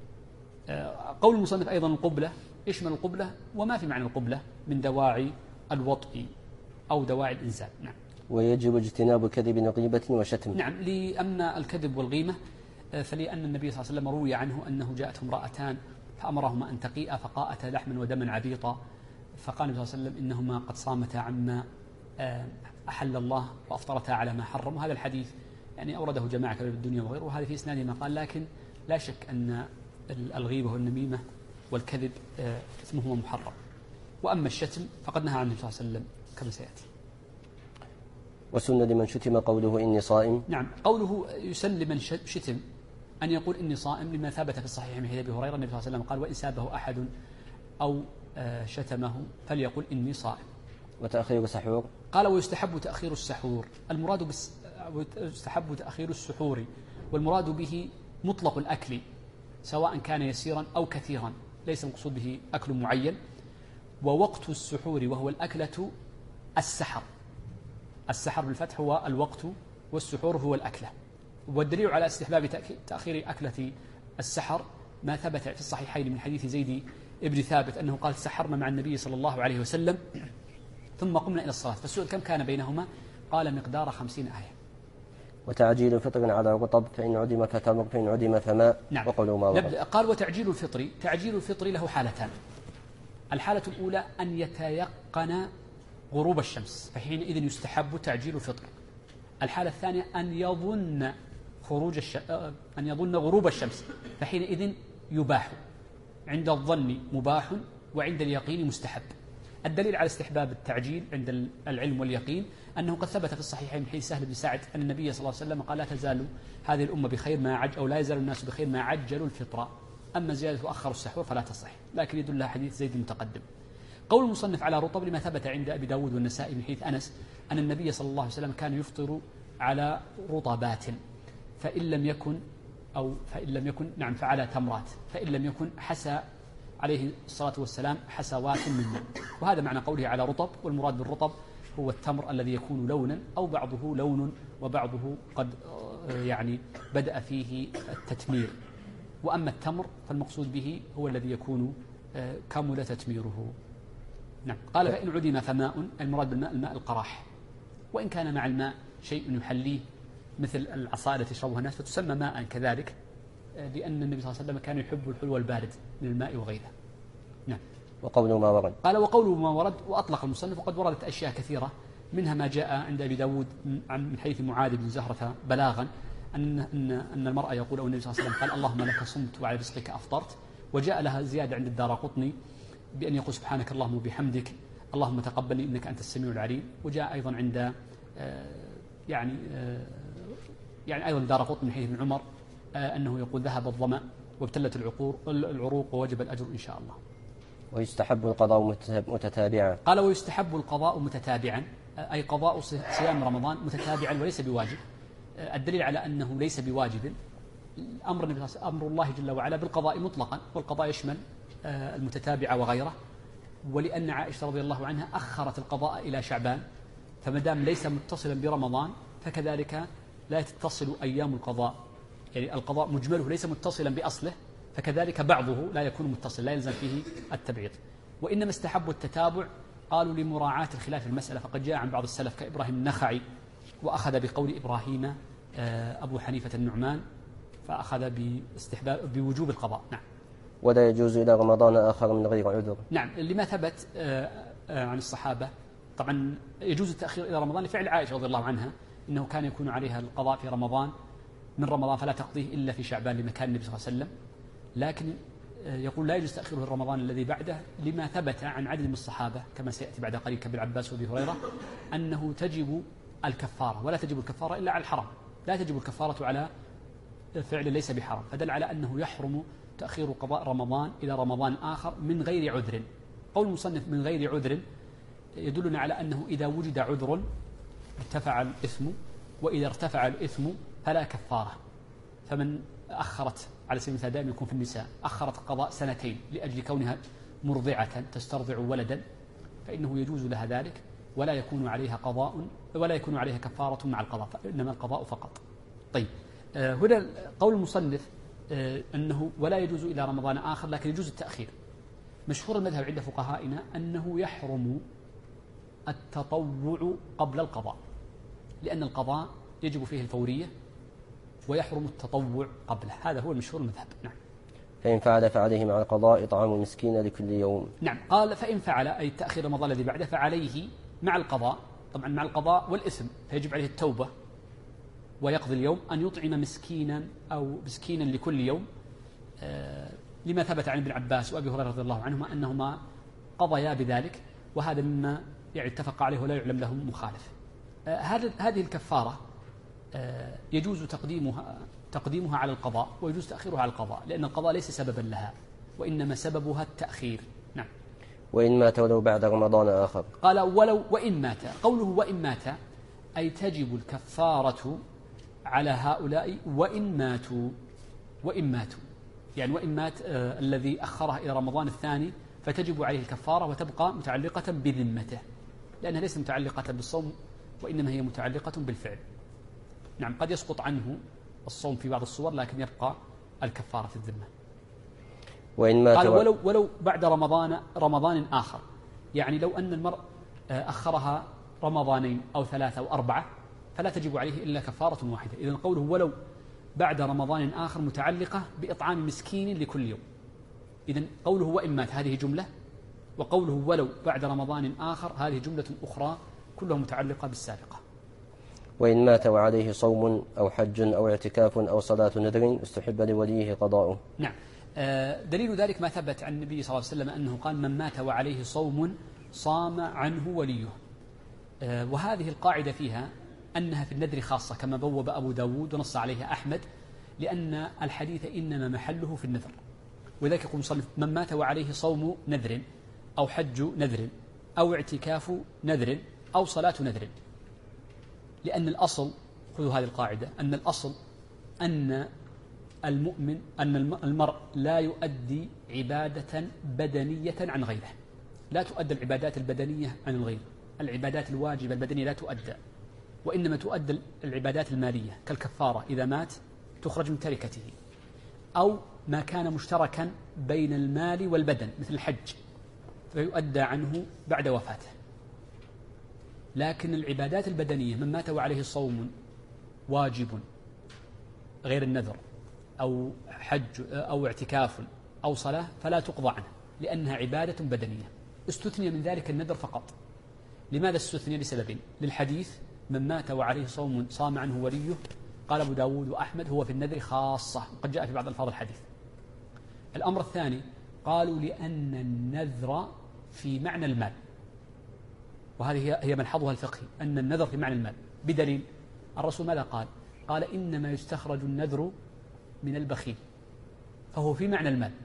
قول المصنف أيضا القبلة يشمل القبلة وما في معنى القبلة من دواعي الوطء أو دواعي الإنزال. نعم. ويجب اجتناب كذب غيبة وشتم. نعم. أما الكذب والغيمة فلأن النبي صلى الله عليه وسلم روي عنه أنه جاءته امرأتان فأمرهما أن تقيئا فقاءتا لحما ودما عبيطا، فقال النبي صلى الله عليه وسلم إنهما قد صامتا عما أحل الله وأفطرتا على ما حرم. وهذا الحديث يعني أورده جماعة كبيرة الدنيا وغيره، وهذا في إسناده ما قال، لكن لا شك أن الغيبة والنميمة والكذب اسمهما محرم. وأما الشتم فقد نهى عنه النبي صلى الله عليه وسلم كما سيأتي. وسن لمن شتم قوله إني صائم. نعم. قوله يسن لمن شتم أن يقول إني صائم، لما ثبت في الصحيح من حديث أبي هريرة النبي صلى الله عليه وسلم قال وإن سابه أحد أو شتمه فليقل إني صائم. وتأخير السحور. قال ويستحب تأخير السحور، المراد يستحب تأخير السحور، والمراد به مطلق الأكل سواء كان يسيرا أو كثيرا، ليس المقصود به أكل معين. ووقت السحور وهو الأكلة السحر، السحر بالفتح هو الوقت والسحور هو الأكلة. والدليل على استحباب تأخير أكلة السحر ما ثبت في الصحيحين من حديث زيد ابن ثابت أنه قال سحرنا مع النبي صلى الله عليه وسلم ثم قمنا إلى الصلاة، فالسؤال كم كان بينهما؟ قال مقدار 50 آية. وتعجيل فطر على رطب فإن عدم فتمر فإن عدم فماء. نعم. وقوله ما ورد. قال وتعجيل الفطر، تعجيل الفطر له حالتان. الحالة الأولى أن يتيقن غروب الشمس فحينئذ يستحب تعجيل الفطر. الحالة الثانية أن يظن غروب الشمس فحينئذ يباح، عند الظن مباح وعند اليقين مستحب. الدليل على استحباب التعجيل عند العلم واليقين أنه قد ثبت في الصحيحين من حديث سهل بن سعد أن النبي صلى الله عليه وسلم قال لا تزال هذه الأمة بخير ما أو لا يزال الناس بخير ما عجلوا الفطر، أما زيادة وأخر السحور فلا تصح، لكن يدل حديث زيد المتقدم. قول المصنف على رطب لما ثبت عند أبي داود والنسائي من حديث أنس أن النبي صلى الله عليه وسلم كان يفطر على رطبات فإن لم يكن نعم فعلى تمرات، فإن لم يكن حسى عليه الصلاة والسلام حسوات من ماء. وهذا معنى قوله على رطب، والمراد بالرطب هو التمر الذي يكون لونا أو بعضه لون وبعضه قد يعني بدأ فيه التتمير. وأما التمر فالمقصود به هو الذي يكون كمل تتميره. نعم. قال فإن عدم فماء، المراد بالماء الماء القراح، وإن كان مع الماء شيء يحليه مثل العصائر التي يشربها الناس فتسمى ماء كذلك، لأن النبي صلى الله عليه وسلم كان يحب الحلو البارد من الماء وغيره. نعم. وقوله ما ورد. قال وقوله ما ورد، وأطلق المصنف، وقد وردت أشياء كثيرة منها ما جاء عند أبي داود من حيث معاذ بن زهرة بلاغا أن المرأة يقول أو النبي صلى الله عليه وسلم قال اللهم لك صمت وعلى رزقك أفطرت. وجاء لها زيادة عند الدارقطني بأن يقول سبحانك اللهم وبحمدك اللهم تقبلني إنك أنت السميع العليم. وجاء أيضا عند يعني أيضا الدارقطني من حديث ابن عمر أنه يقول ذهب الظمأ وابتلت العروق ووجب الأجر إن شاء الله. ويستحب القضاء متتابعا. قال ويستحب القضاء متتابعا، أي قضاء صيام رمضان متتابعا وليس بواجب. الدليل على أنه ليس بواجب أمر الله جل وعلا بالقضاء مطلقا، والقضاء يشمل المتتابع وغيره. ولأن عائشة رضي الله عنها أخرت القضاء إلى شعبان، فمدام ليس متصلا برمضان فكذلك لا تتصل أيام القضاء، يعني القضاء مجمله ليس متصلا بأصله، فكذلك بعضه لا يكون متصل، لا يلزم فيه التبعيض. وإنما استحبوا التتابع قالوا لمراعاة الخلاف المسألة، فقد جاء عن بعض السلف كإبراهيم النخعي وأخذ بقول إبراهيم أبو حنيفة النعمان، فأخذ بوجوب القضاء. نعم. ولا يجوز إلى رمضان آخر من غير عذر. نعم. لما ثبت عن الصحابة طبعا يجوز التأخير إلى رمضان لفعل عائشة رضي الله عنها، إنه كان يكون عليها القضاء في رمضان من رمضان فلا تقضيه إلا في شعبان لمكان النبي صلى الله عليه وسلم. لكن يقول لا يجوز تأخيره رمضان الذي بعده لما ثبت عن عدد من الصحابة كما سيأتي بعد قليل كابن عباس وابي هريرة أنه تجب الكفارة، ولا تجب الكفارة إلا على الحرام، لا تجب الكفارة على فعل ليس بحرام، فدل على أنه يحرم تأخير قضاء رمضان إلى رمضان آخر من غير عذر. قول المصنف من غير عذر يدلنا على أنه إذا وجد عذر ارتفع الإثم، وإذا ارتفع الإثم فلا كفارة. فمن أخرت على سبيل المثال دائما يكون في النساء أخرت قضاء سنتين لأجل كونها مرضعة تسترضع ولدا فإنه يجوز لها ذلك، ولا يكون عليها قضاء ولا يكون عليها كفارة مع القضاء، فإنما القضاء فقط. طيب هنا قول المصنف أنه ولا يجوز إلى رمضان آخر لكن يجوز التأخير. مشهور المذهب عند فقهائنا أنه يحرم التطوع قبل القضاء، لأن القضاء يجب فيه الفورية ويحرم التطوع قبله، هذا هو المشهور المذهب. نعم. فإن فعل فعليه مع القضاء إطعام مسكين لكل يوم. نعم، قال فإن فعل أي تأخير رمضان الذي بعده فعليه مع القضاء، طبعا مع القضاء والإثم، فيجب عليه التوبة ويقضي اليوم أن يطعم مسكينا أو مسكينا لكل يوم، لما ثبت عن ابن عباس وأبي هريرة رضي الله عنهما أنهما قضيا بذلك، وهذا مما اتفق عليه ولا يعلم له مخالف. هذه الكفارة يجوز تقديمها على القضاء ويجوز تأخيرها على القضاء، لأن القضاء ليس سببا لها وإنما سببها التأخير. نعم. وإن مات ولو بعد رمضان آخر. قال ولو وإن مات، قوله وإن مات أي تجب الكفارة على هؤلاء وإن ماتوا. يعني وإن مات الذي أخره إلى رمضان الثاني فتجب عليه الكفارة وتبقى متعلقة بذمته، لأنها ليست متعلقة بالصوم وإنما هي متعلقة بالفعل. نعم، قد يسقط عنه الصوم في بعض الصور لكن يبقى الكفارة في الذمة. وإن مات قال ولو بعد رمضان آخر، يعني لو أن المرء أخرها رمضانين أو 3 أو 4 فلا تجب عليه إلا كفارة واحدة. إذن قوله ولو بعد رمضان آخر متعلقة بإطعام مسكين لكل يوم. إذن قوله وإن مات هذه جملة، وقوله ولو بعد رمضان آخر هذه جملة أخرى كلها متعلقة بالسابقة. وإن مات وعليه صوم أو حج أو اعتكاف أو صلاة نذر استحب لوليه قضاؤه. نعم. دليل ذلك ما ثبت عن النبي صلى الله عليه وسلم أنه قال من مات وعليه صوم صام عنه وليه. وهذه القاعدة فيها أنها في النذر خاصة كما بوب أبو داود ونص عليها أحمد، لأن الحديث إنما محله في النذر، ولذلك يقول المصنف من مات وعليه صوم نذر أو حج نذر أو اعتكاف نذر أو صلاة نذر، لأن الأصل، خذوا هذه القاعدة، أن الأصل أن المؤمن أن المرء لا يؤدي عبادة بدنية عن غيره، لا تؤدى العبادات البدنية عن الغير، العبادات الواجبة البدنية لا تؤدى، وإنما تؤدى العبادات المالية كالكفارة إذا مات تخرج من تركته، أو ما كان مشتركا بين المال والبدن مثل الحج فيؤدى عنه بعد وفاته. لكن العبادات البدنية من مات وعليه صوم واجب غير النذر أو حج أو اعتكاف أو صلاة فلا تقضى عنه لأنها عبادة بدنية. استثني من ذلك النذر فقط. لماذا استثني؟ لسببين: للحديث من مات وعليه صوم صام عنه وليه، قال أبو داود وأحمد هو في النذر خاصة، وقد جاء في بعض ألفاظ الحديث. الأمر الثاني قالوا لأن النذر في معنى المال، وهذه هي ملحظها الفقهي، أن النذر في معنى المال، بدليل الرسول ماذا قال؟ قال إنما يستخرج النذر من البخيل، فهو في معنى المال،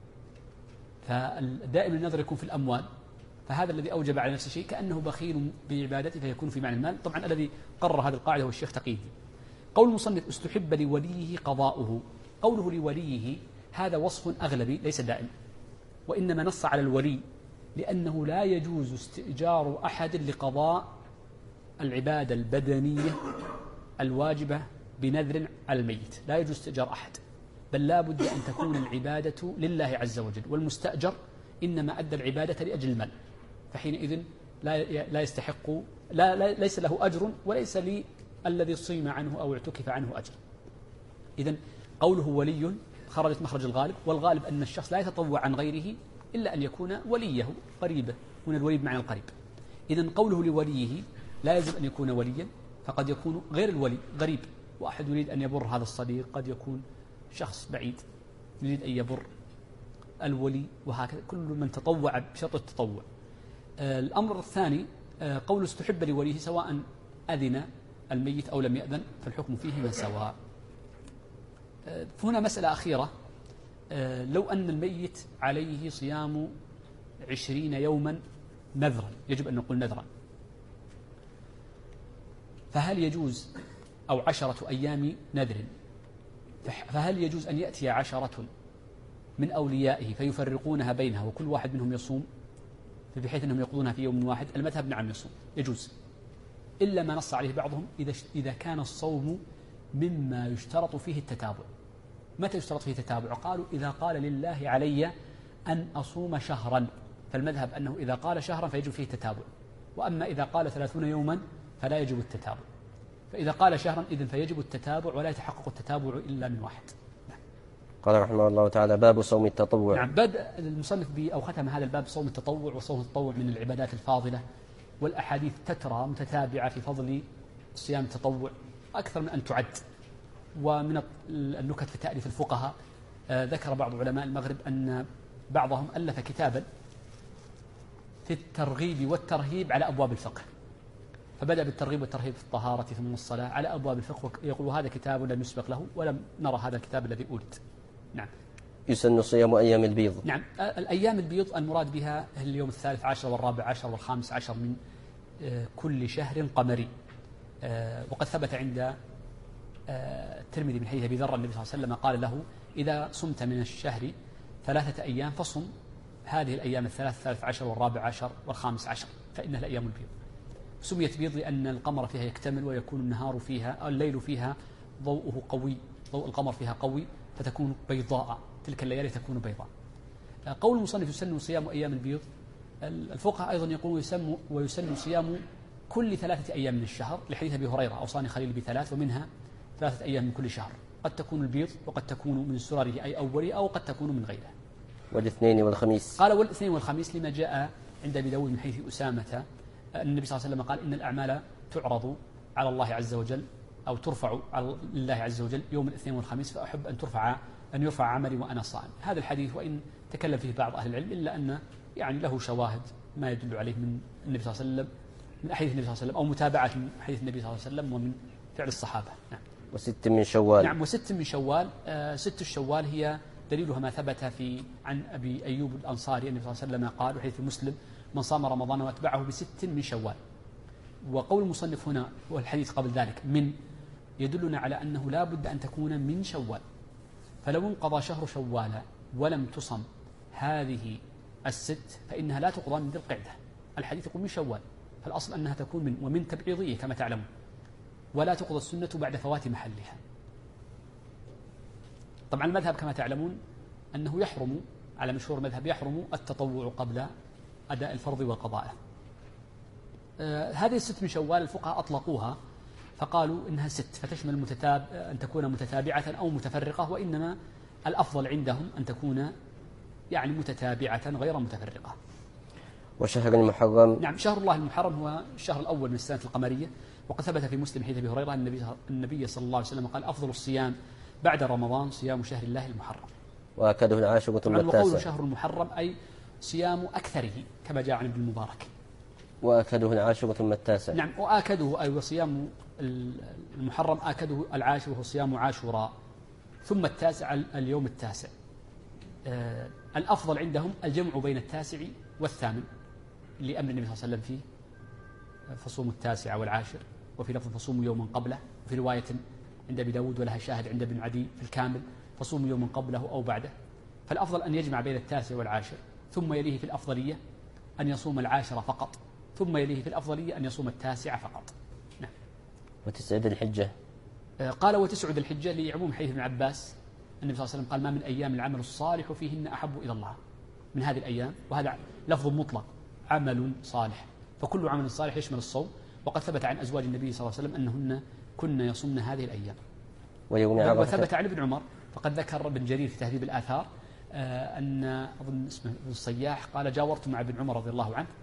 فدائما النذر يكون في الأموال، فهذا الذي أوجب على نفسه شيء كأنه بخيل بعبادته فيكون في معنى المال. طبعا الذي قرر هذه القاعدة هو الشيخ تقي الدين. قول المصنف استحب لوليه قضاؤه، قوله لوليه هذا وصف أغلبي ليس دائم، وإنما نص على الولي لأنه لا يجوز استئجار أحد لقضاء العبادة البدنية الواجبة بنذر على الميت، لا يجوز استئجار أحد، بل لا بد أن تكون العبادة لله عز وجل، والمستأجر إنما أدى العبادة لأجل المال، فحينئذ لا يستحق، ليس له أجر وليس الذي صيم عنه أو اعتكف عنه أجر. إذن قوله ولي خرجت مخرج الغالب، والغالب أن الشخص لا يتطوع عن غيره إلا أن يكون وليه قريبه، من الولي بمعنى القريب. إذن قوله لوليه لا يجب أن يكون وليا، فقد يكون غير الولي غريب، واحد يريد أن يبر هذا الصديق، قد يكون شخص بعيد يريد أن يبر الولي، وهكذا كل من تطوع بشرط التطوع. الأمر الثاني قول استحب لوليه، سواء أذن الميت أو لم يأذن فالحكم فيهما سواء. هنا مسألة أخيرة، لو أن الميت عليه صيام 20 يوما نذرا، يجب أن نقول نذرا، فهل يجوز أو 10 أيام نذر، فهل يجوز أن يأتي 10 من أوليائه فيفرقونها بينها وكل واحد منهم يصوم بحيث أنهم يقضونها في يوم واحد؟ المذهب نعم يصوم، يجوز، إلا ما نص عليه بعضهم إذا كان الصوم مما يشترط فيه التتابع. متى يشترط فيه التتابع؟ قالوا إذا قال لله علي أن أصوم شهرا، فالمذهب أنه إذا قال شهرا فيجب فيه التتابع، وأما إذا قال 30 يوما فلا يجب التتابع. فإذا قال شهرا إذن فيجب التتابع، ولا يتحقق التتابع إلا من واحد. قال رحمه الله تعالى: باب صوم التطوع. نعم، بدأ المصنف أو ختم هذا الباب صوم التطوع، وصوم التطوع من العبادات الفاضلة، والأحاديث تترى متتابعة في فضل صيام التطوع أكثر من أن تعد. ومن النكت في تأليف الفقهاء، ذكر بعض علماء المغرب أن بعضهم ألف كتابا في الترغيب والترهيب على أبواب الفقه، فبدأ بالترغيب والترهيب في الطهارة ثم الصلاة على أبواب الفقه، يقول هذا كتاب لم يسبق له ولم نرى هذا الكتاب الذي أولد. نعم. يسن صيام أيام البيض. نعم، الأيام البيض المراد بها اليوم 13 و14 و15 من كل شهر قمري، وقد ثبت عند الترمذي من حديث أبي ذر النبي صلى الله عليه وسلم قال له: إذا صمت من الشهر 3 أيام فصم هذه الأيام 13 و14 و15 فإنها الأيام البيض. سميت بيض لأن القمر فيها يكتمل ويكون النهار فيها أو الليل فيها ضوءه قوي، ضوء القمر فيها قوي فتكون بيضاء، تلك الليالي تكون بيضاء. قول المصنف يسن صيام أيام البيض، الفقهاء أيضا يقولون ويسن صيام كل 3 أيام من الشهر، لحديث أبي هريرة: أوصاني خليل ب3 ومنها 3 أيام من كل شهر، قد تكون البيض وقد تكون من سرره أي أوله أو قد تكون من غيره. والاثنين والخميس. قال والاثنين والخميس لما جاء عند أبي داود من حديث أسامة أن النبي صلى الله عليه وسلم قال: إن الأعمال تعرض على الله عز وجل أو ترفع على الله عز وجل يوم الاثنين والخميس، فأحب أن يرفع عملي وأنا صائم. هذا الحديث وإن تكلم فيه بعض أهل العلم إلا أن يعني له شواهد ما يدل عليه من النبي صلى الله عليه وسلم، من حديث النبي صلى الله عليه وسلم، أو متابعة من حديث النبي صلى الله عليه وسلم ومن فعل الصحابة. نعم. و6 من شوال. نعم، و6 من شوال. 6 الشوال هي دليلها ما ثبت عن أبي أيوب الأنصاري النبي صلى الله عليه وسلم قال وحديث مسلم: من صام رمضان واتبعه ب6 من شوال. وقول المصنف هنا والحديث قبل ذلك من يدلنا على أنه لا بد أن تكون من شوال، فلو انقضى شهر شوال ولم تصم هذه 6 فإنها لا تقضى من ذي القعدة. الحديث يقول من شوال، فالأصل أنها تكون من، ومن تبعيضية كما تعلمون، ولا تقضى السنة بعد فوات محلها. طبعا المذهب كما تعلمون أنه يحرم، على مشهور المذهب يحرم التطوع قبل أداء الفرض وقضائه. هذه 6 من شوال الفقهاء أطلقوها فقالوا إنها 6 فتشمل أن تكون متتابعة أو متفرقة، وإنما الأفضل عندهم أن تكون يعني متتابعة غير متفرقة. وشهر المحرم. نعم، شهر الله المحرم هو الشهر الأول من السنة القمرية، وقد ثبت في مسلم حديث أبي هريرة النبي صلى الله عليه وسلم قال: أفضل الصيام بعد رمضان صيام شهر الله المحرم. وآكده العاشر ثم التاسع. وقول شهر المحرم أي صيام أكثره كما جاء عن ابن المبارك. وآكده العاشر ثم التاسع. نعم، وآكده أي وصيام المحرم آكده العاشر وهو صيام عاشوراء، ثم التاسع اليوم التاسع. الأفضل عندهم الجمع بين التاسع والثامن لأمر النبي صلى الله عليه وسلم فيه: فصوموا التاسع والعاشر، وفي لفظ فصوموا يوما قبله، وفي رواية عند أبي داود ولها شاهد عند ابن عدي في الكامل: فصوموا يوما قبله أو بعده. فالأفضل أن يجمع بين التاسع والعاشر، ثم يليه في الأفضلية أن يصوم العاشر فقط، ثم يليه في الأفضلية أن يصوم التاسع فقط. نعم. وتسع ذي الحجة. قال وتسع ذي الحجة لعموم حديث ابن عباس النبي صلى الله عليه وسلم قال: ما من أيام العمل الصالح فيهن أحب إلى الله من هذه الأيام، وهذا لفظ مطلق، عمل صالح، فكل عمل صالح يشمل الصوم. وقد ثبت عن أزواج النبي صلى الله عليه وسلم أنهن كن يصمن هذه الأيام. وثبت عن ابن عمر، فقد ذكر ابن جرير في تهذيب الآثار أن أظن اسمه ابن الصياح قال: جاورت مع ابن عمر رضي الله عنه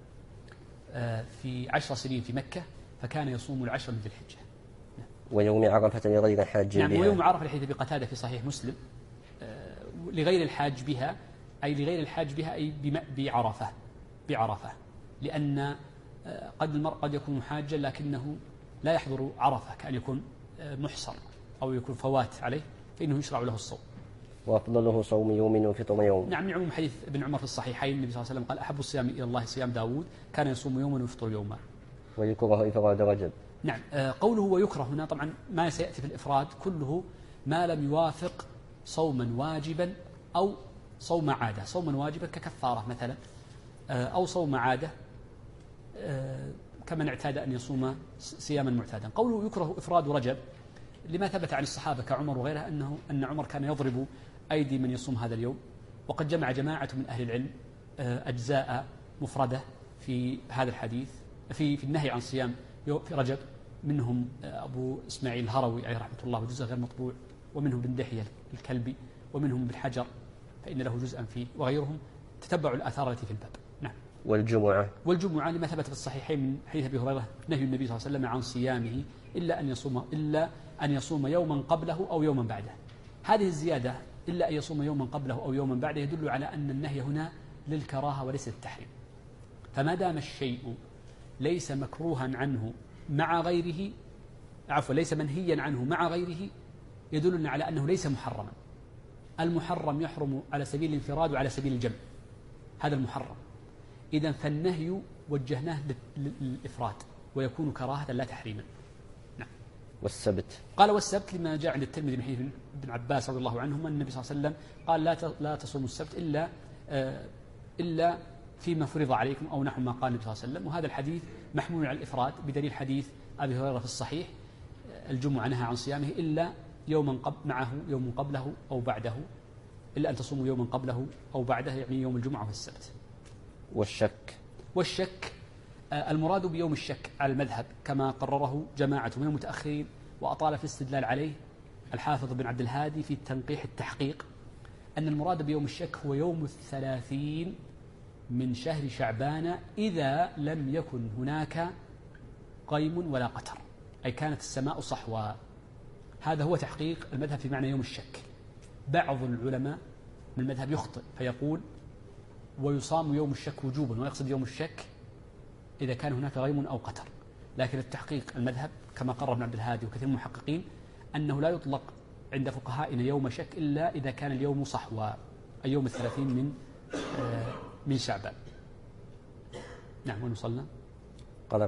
في 10 سنين في مكة، فكان يصوم العشر من ذي الحجة. ويوم عرفة لغير الحاج بها. نعم، ويوم عرفة لحديث أبي قتادة في صحيح مسلم لغير الحاج بها، أي لغير الحاج بها أي بعرفة، لأن قد المرء قد يكون حاجا لكنه لا يحضر عرفة كأن يكون محصر أو يكون فوات عليه فإنه يشرع له الصوم. وأفضله صوم يوم وفطر يوم. نعم، من عموم حديث ابن عمر في الصحيحين النبي صلى الله عليه وسلم قال أحب الصيام إلى الله صيام داود كان يصوم يوما ويفطر يوما. ويكره إفراد رجب. نعم، قوله ويكره هنا طبعا ما سيأتي في الإفراد كله ما لم يوافق صوما واجبا أو صوم عادة. صوما واجبا ككفارة مثلا، أو صوم عادة كمن اعتاد أن يصوم صياما معتادا. قوله يكره إفراد رجب لما ثبت عن الصحابة كعمر وغيره أن عمر كان يضرب أيدي من يصوم هذا اليوم. وقد جمع جماعة من أهل العلم أجزاء مفردة في هذا الحديث في النهي عن صيام في رجب، منهم أبو إسماعيل الهروي عليه رحمة الله وجزء غير مطبوع، ومنهم بن دحية الكلبي، ومنهم ابن حجر فإن له جزءا فيه، وغيرهم تتبعوا الآثار التي في الباب. نعم. والجمعة لما ثبت في الصحيحين من حديث أبي هريرة نهي النبي صلى الله عليه وسلم عن صيامه إلا أن يصوم يوما قبله أو يوما بعده. هذه الزيادة إلا أن يصوم يوما قبله أو يوما بعده يدل على أن النهي هنا للكراهة وليس للتحريم. فما دام الشيء ليس مكروها عنه مع غيره، ليس منهيا عنه مع غيره، يدلنا على أنه ليس محرما. المحرم يحرم على سبيل الانفراد وعلى سبيل الجمع، هذا المحرم. إذن فالنهي وجهناه للإفراد ويكون كراهة لا تحريما. نعم. والسبت قال والسبت لما جاء عند الترمذي من حديث ابن عباس رضي الله عنهما النبي صلى الله عليه وسلم قال لا تصوموا السبت إلا فيما فرض عليكم أو نحو ما قال النبي صلى الله عليه وسلم. وهذا الحديث محمول على الإفراد بدليل حديث أبي هريرة في الصحيح الجمعة نهى عن صيامه إلا يوما معه يوم قبله أو بعده، إلا أن تصوموا يوما قبله أو بعده، يعني يوم الجمعة والسبت. والشك المراد بيوم الشك على المذهب كما قرره جماعة من المتأخرين وأطال في الاستدلال عليه الحافظ بن عبد الهادي في تنقيح التحقيق، أن المراد بيوم الشك هو يوم 30 من شهر شعبان إذا لم يكن هناك قيم ولا قتر، أي كانت السماء صحوا. هذا هو تحقيق المذهب في معنى يوم الشك. بعض العلماء من المذهب يخطئ فيقول ويصام يوم الشك وجوبا، ويقصد يوم الشك إذا كان هناك غيم أو قتر. لكن التحقيق المذهب كما قرر ابن عبد الهادي وكثير من المحققين أنه لا يطلق عند فقهائنا يوم شك إلا إذا كان اليوم صحوا، أي يوم 30 من شعبان. نعم. وين وصلنا؟ قال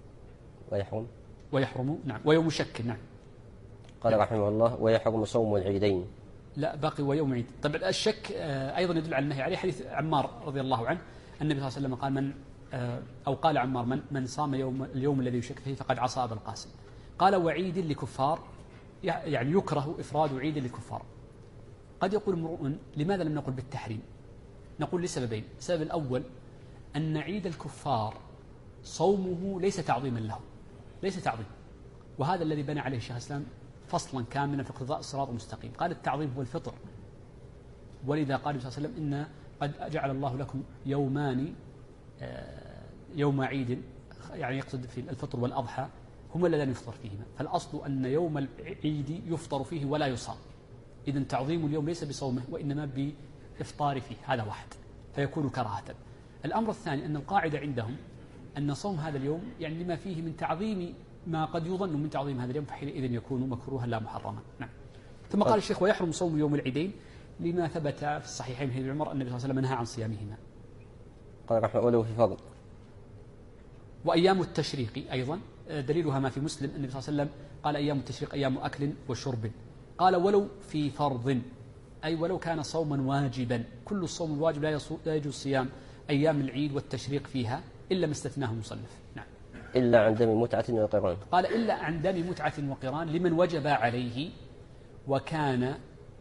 ويحرم. نعم. ويوم شك. نعم. قال رحمه الله ويحرم صوم العيدين. لا، باقي ويوم عيد. طبعا الشك أيضا يدل على النهي عليه حديث عمار رضي الله عنه النبي صلى الله عليه وسلم قال قال عمار من صام اليوم الذي يشك فيه فقد عصى أبا القاسم. قال وعيد لكفار، يعني يكره إفراد عيد للكفار. قد يقول امرؤ لماذا لم نقل بالتحريم؟ نقول لسببين. السبب الأول أن عيد الكفار صومه ليس تعظيما له، ليس تعظيم، وهذا الذي بنى عليه الشيخ الإسلام فصلا كاملا في اقتضاء الصراط المستقيم. قال التعظيم هو الفطر، ولذا قال صلى الله عليه وسلم إن قد جعل الله لكم يومان يوم عيد، يعني يقصد في الفطر والأضحى هما اللذان يفطر فيهما. فالأصل أن يوم العيد يفطر فيه ولا يصام، إذن تعظيم اليوم ليس بصومه وإنما بإفطار فيه، هذا واحد، فيكون كراهة. الأمر الثاني أن القاعدة عندهم أن صوم هذا اليوم يعني لما فيه من تعظيم ما قد يظن من تعظيم هذا اليوم، فحينئذ يكون مكروها لا محرما. نعم. ثم قال الشيخ ويحرم صوم يوم العيدين لما ثبت في الصحيحين من حديث عمر النبي صلى الله عليه وسلم نهى عن صيامهما. قال رحمه الله في فضل. وأيام التشريق أيضا دليلها ما في مسلم النبي صلى الله عليه وسلم قال أيام التشريق أيام أكل وشرب. قال ولو في فرض، أي ولو كان صوما واجبا. كل الصوم الواجب لا يجوز صيام أيام العيد والتشريق فيها إلا ما استثناه المصنف. نعم. إلا عن دم متعة وقران. قال إلا عن دم متعة وقران لمن وجب عليه وكان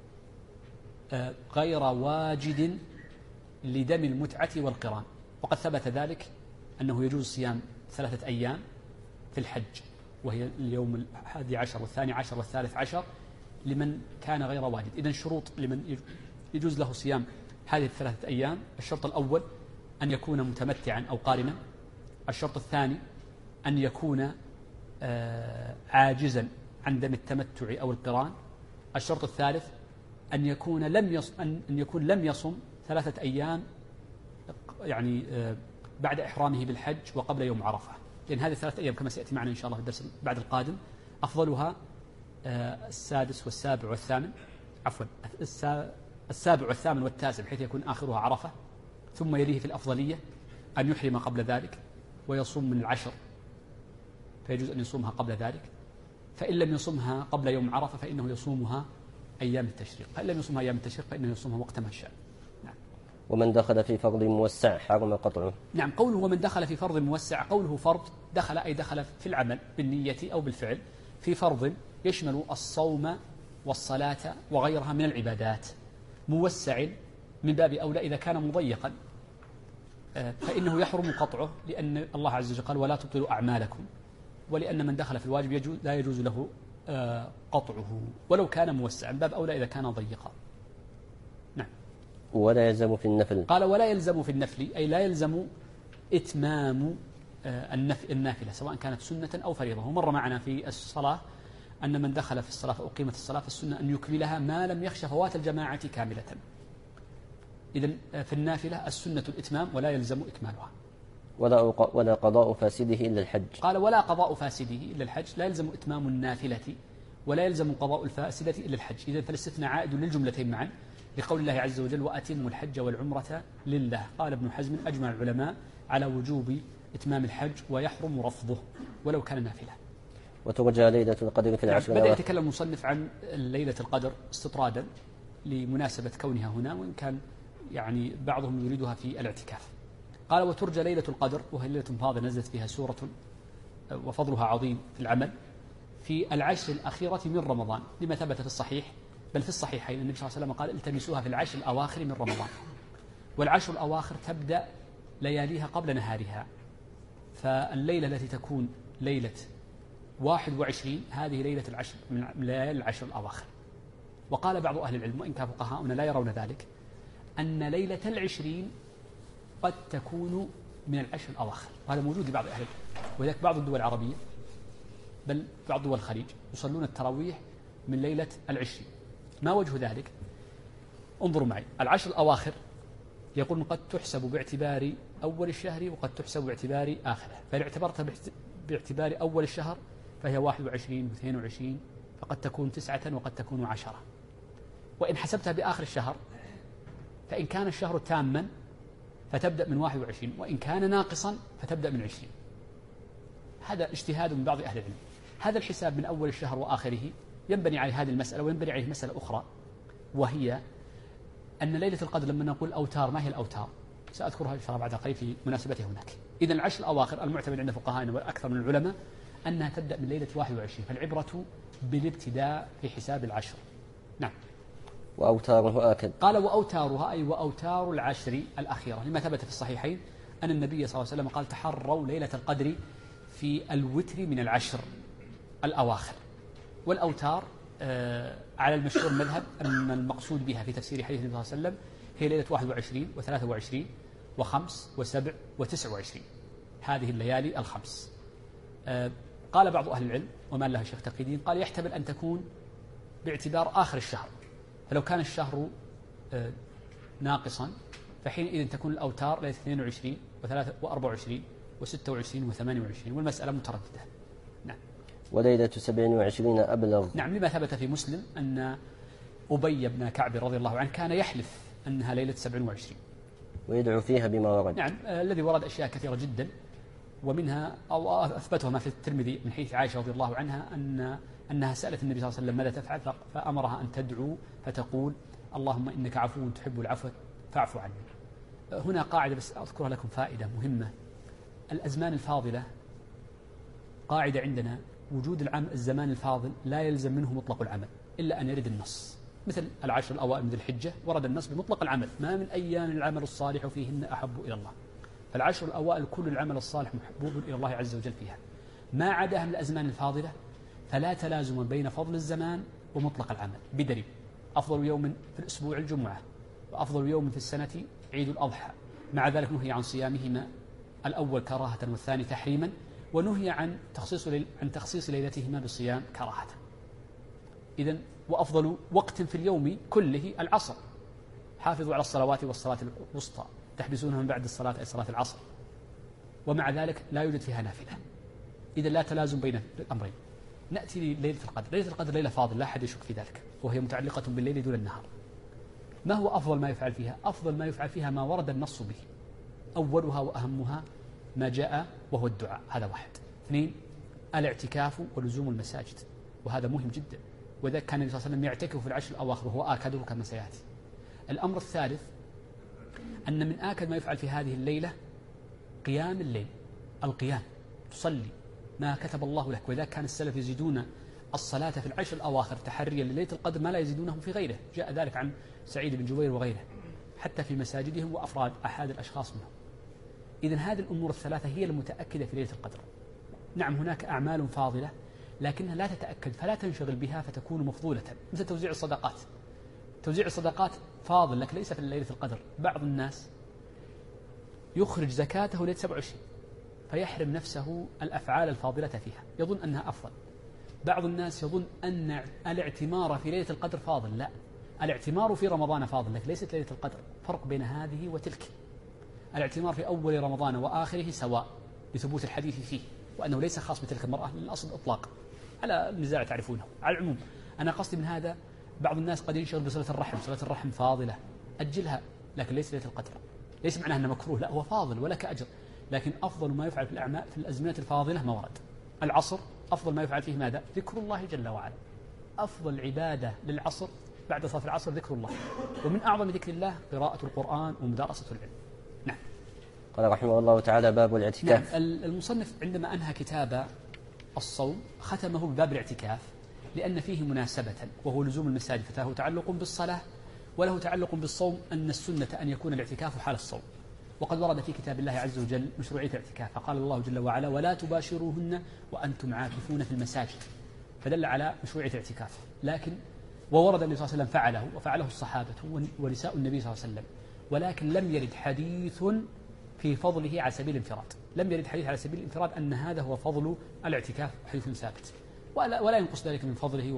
غير واجد لدم المتعة والقران. وقد ثبت ذلك أنه يجوز صيام 3 أيام في الحج، وهي اليوم 11 والثاني عشر والثالث عشر لمن كان غير واجد. إذن شروط لمن يجوز له صيام هذه 3 أيام: الشرط الأول أن يكون متمتعا أو قارنا. الشرط الثاني أن يكون عاجزا عن دم التمتع أو القران. الشرط الثالث أن يكون لم يصم 3 أيام يعني بعد إحرامه بالحج وقبل يوم عرفة. لأن هذه 3 أيام كما سيأتي معنا إن شاء الله في الدرس بعد القادم أفضلها السادس والسابع والثامن، عفوا السابع والثامن والتاسع بحيث يكون آخرها عرفة، ثم يليه في الأفضلية أن يحرم قبل ذلك ويصوم من العشر، فيجوز أن يصومها قبل ذلك. فإن لم يصومها قبل يوم عرفة فإنه يصومها أيام التشريق، فإن لم يصومها أيام التشريق فإنه يصومها وقت ما شاء. نعم. ومن دخل في فرض موسع حرم قطعه. نعم، قوله ومن دخل في فرض موسع، قوله فرض دخل أي دخل في العمل بالنية أو بالفعل في فرض يشمل الصوم والصلاة وغيرها من العبادات، موسع من باب أولى إذا كان مضيقا فإنه يحرم قطعه، لأن الله عز وجل قال ولا تبطلوا أعمالكم، ولأن من دخل في الواجب لا يجوز له قطعه ولو كان موسعا، باب أولى إذا كان ضيقا. نعم. ولا يلزم في النفل، قال ولا يلزم في النفل أي لا يلزم إتمام النافلة سواء كانت سنة أو فريضة. ومر معنا في الصلاة أن من دخل في الصلاة فأقيمت الصلاة فالسنة أن يكملها ما لم يخش فوات الجماعة كاملة. إذن في النافلة السنة الإتمام ولا يلزم إكمالها. ولا قضاء فاسده إلا الحج. قال ولا قضاء فاسده إلا الحج، لا يلزم إتمام النافلة ولا يلزم قضاء الفاسدة إلا الحج. إذن فالاستثناء عائد للجملتين معا لقول الله عز وجل وأتموا الحج والعمرة لله. قال ابن حزم أجمع العلماء على وجوب إتمام الحج ويحرم رفضه ولو كان نافلة. وترجى ليلة القدر في العشر. بدأ يتكلم المصنف عن ليلة القدر استطرادا لمناسبة كونها هنا، وإن كان يعني بعضهم يريدها في الاعتكاف. قال وترجى ليلة القدر وهي ليلة فاضلة نزلت فيها سورة وفضلها عظيم في العمل في العشر الأخيرة من رمضان، لما ثبت في الصحيح بل في الصحيحين النبي صلى الله عليه وسلم قال التمسوها في العشر الأواخر من رمضان، والعشر الأواخر تبدأ لياليها قبل نهارها، فالليلة التي تكون ليلة 21 هذه ليلة العشر من ليالي العشر الأواخر. وقال بعض أهل العلم وإن كان فقهاؤنا لا يرون ذلك أن ليلة 20 قد تكون من العشر الأواخر، وهذا موجود لبعض أهل العلم، وذلك بعض الدول العربية بل بعض دول الخليج يصلون التراويح من ليلة 20. ما وجه ذلك؟ انظروا معي، العشر الأواخر يقول قد تحسب باعتبار أول الشهر وقد تحسب باعتبار آخره، فإن اعتبرتها باعتبار أول الشهر فهي 21 و22 فقد تكون 9 وقد تكون 10، وإن حسبتها بآخر الشهر فإن كان الشهر تاما فتبدأ من 21، وإن كان ناقصا فتبدأ من 20. هذا اجتهاد من بعض أهل العلم. هذا الحساب من أول الشهر وآخره ينبني عليه هذه المسألة، وينبني عليه مسألة أخرى وهي أن ليلة القدر لما نقول أوتار، ما هي الأوتار؟ سأذكرها إن شاء الله بعد قليل في مناسبته هناك. إذن العشر الأواخر المعتمد عند فقهائنا والأكثر من العلماء أنها تبدأ من ليلة 21، فالعبرة بالابتداء في حساب العشر. نعم. وأوتاره آكد. قال وأوتارها أي وأوتار العشر الأخيرة، لما ثبت في الصحيحين أن النبي صلى الله عليه وسلم قال تحروا ليلة القدر في الوتر من العشر الأواخر. والأوتار على المشهور المذهب أن المقصود بها في تفسير حديث النبي صلى الله عليه وسلم هي ليلة 21 و23 و5 و7 و29، هذه الليالي الخمس. قال بعض أهل العلم وما له الشيخ تقي الدين قال يحتمل أن تكون باعتبار آخر الشهر، فلو كان الشهر ناقصا فحينئذ تكون الأوتار ليلة 22 و24 و26 و28، والمسألة مترددة. نعم. وليلة 27 أبلغ. نعم، لما ثبت في مسلم أن أبي بن كعب رضي الله عنه كان يحلف أنها ليلة 27 ويدعو فيها بما ورد. نعم، الذي ورد أشياء كثيرة جدا، ومنها أو أثبتها ما في الترمذي من حديث عائشة رضي الله عنها أنها سألت النبي صلى الله عليه وسلم ماذا تفعل، فأمرها أن تدعو فتقول اللهم إنك عفو تحب العفو فاعف عني. هنا قاعدة بس أذكرها لكم، فائدة مهمة. الأزمان الفاضلة قاعدة عندنا وجود الزمان الفاضل لا يلزم منه مطلق العمل إلا أن يرد النص، مثل العشر الأوائل من ذي الحجة ورد النص بمطلق العمل، ما من أيام العمل الصالح فيهن أحب إلى الله، فالعشر الأوائل كل العمل الصالح محبوب إلى الله عز وجل فيها. ما عداها من الأزمان الفاضلة فلا تلازم بين فضل الزمان ومطلق العمل، بدليل أفضل يوم في الأسبوع الجمعة، وأفضل يوم في السنة عيد الأضحى، مع ذلك نهي عن صيامهما الأول كراهة والثاني تحريما، ونهي عن تخصيص ليلتهما بالصيام كراهة. إذن وأفضل وقت في اليوم كله العصر، حافظوا على الصلوات والصلاة الوسطى تحبسونها من بعد الصلاة أي صلاة العصر، ومع ذلك لا يوجد فيها نافلة. إذا لا تلازم بين الأمرين. نأتي لليلة القدر. ليلة القدر ليلة فاضل لا أحد يشك في ذلك، وهي متعلقة بالليل دون النهار. ما هو أفضل ما يفعل فيها؟ أفضل ما يفعل فيها ما ورد النص به. أولها وأهمها ما جاء وهو الدعاء، هذا واحد. اثنين، الاعتكاف ولزوم المساجد، وهذا مهم جدا، وذلك كان النبي صلى الله عليه وسلم يعتكف في العشر الأواخر وهو آكده كما سيأتي. الأمر الثالث أن من آكد ما يفعل في هذه الليلة قيام الليل، القيام، تصلي ما كتب الله لك، وذلك كان السلف يزيدون الصلاة في العشر الأواخر تحريا لليلة القدر ما لا يزيدونه في غيره، جاء ذلك عن سعيد بن جبير وغيره، حتى في مساجدهم وأفراد أحد الأشخاص منهم. إذن هذه الأمور الثلاثة هي المتأكدة في ليلة القدر. نعم هناك أعمال فاضلة لكنها لا تتأكد فلا تنشغل بها فتكون مفضولة، مثل توزيع الصدقات. توزيع الصدقات فاضل لكن ليس في ليلة القدر. بعض الناس يخرج زكاته ليلة 27 فيحرم نفسه الأفعال الفاضلة فيها، يظن أنها أفضل. بعض الناس يظن أن الاعتمار في ليلة القدر فاضل. لا، الاعتمار في رمضان فاضل لكن ليست ليلة القدر، فرق بين هذه وتلك. الاعتمار في أول رمضان وآخره سواء لثبوت الحديث فيه، وأنه ليس خاص بتلك المرأة للأصل إطلاق، على النزاع تعرفونه. على العموم أنا قصدي من هذا بعض الناس قد ينشغل بصلة الرحم، صلة الرحم فاضلة أجلها لكن ليس ليلة القدر، ليس معناه أنه مكروه، لا هو فاضل ولك أجر، لكن أفضل ما يفعل في الأعمال في الأزمنة الفاضلة ما ورد. العصر أفضل ما يفعل فيه ماذا؟ ذكر الله جل وعلا. أفضل عبادة للعصر بعد صلاة العصر ذكر الله، ومن أعظم ذكر الله قراءة القرآن ومدارسة العلم. نعم. قال رحمه الله تعالى: باب الاعتكاف. نعم. المصنف عندما أنهى كتاب الصوم ختمه بباب الاعتكاف لأن فيه مناسبة، وهو لزوم المساجد، فله تعلق بالصلاة وله تعلق بالصوم، أن السنة أن يكون الاعتكاف حال الصوم. وقد ورد في كتاب الله عز وجل مشروعية الاعتكاف، فقال الله جل وعلا: ولا تباشروهن وأنتم عاكفون في المساجد، فدل على مشروعية الاعتكاف. لكن وورد النبي صلى الله عليه وسلم فعله وفعله الصحابة ونساء النبي صلى الله عليه وسلم، ولكن لم يرد حديث في فضله على سبيل الانفراد، لم يرد حديث على سبيل الانفراد أن هذا هو فضل الاعتكاف حديث ثابت، ولا ينقص ذلك من فضله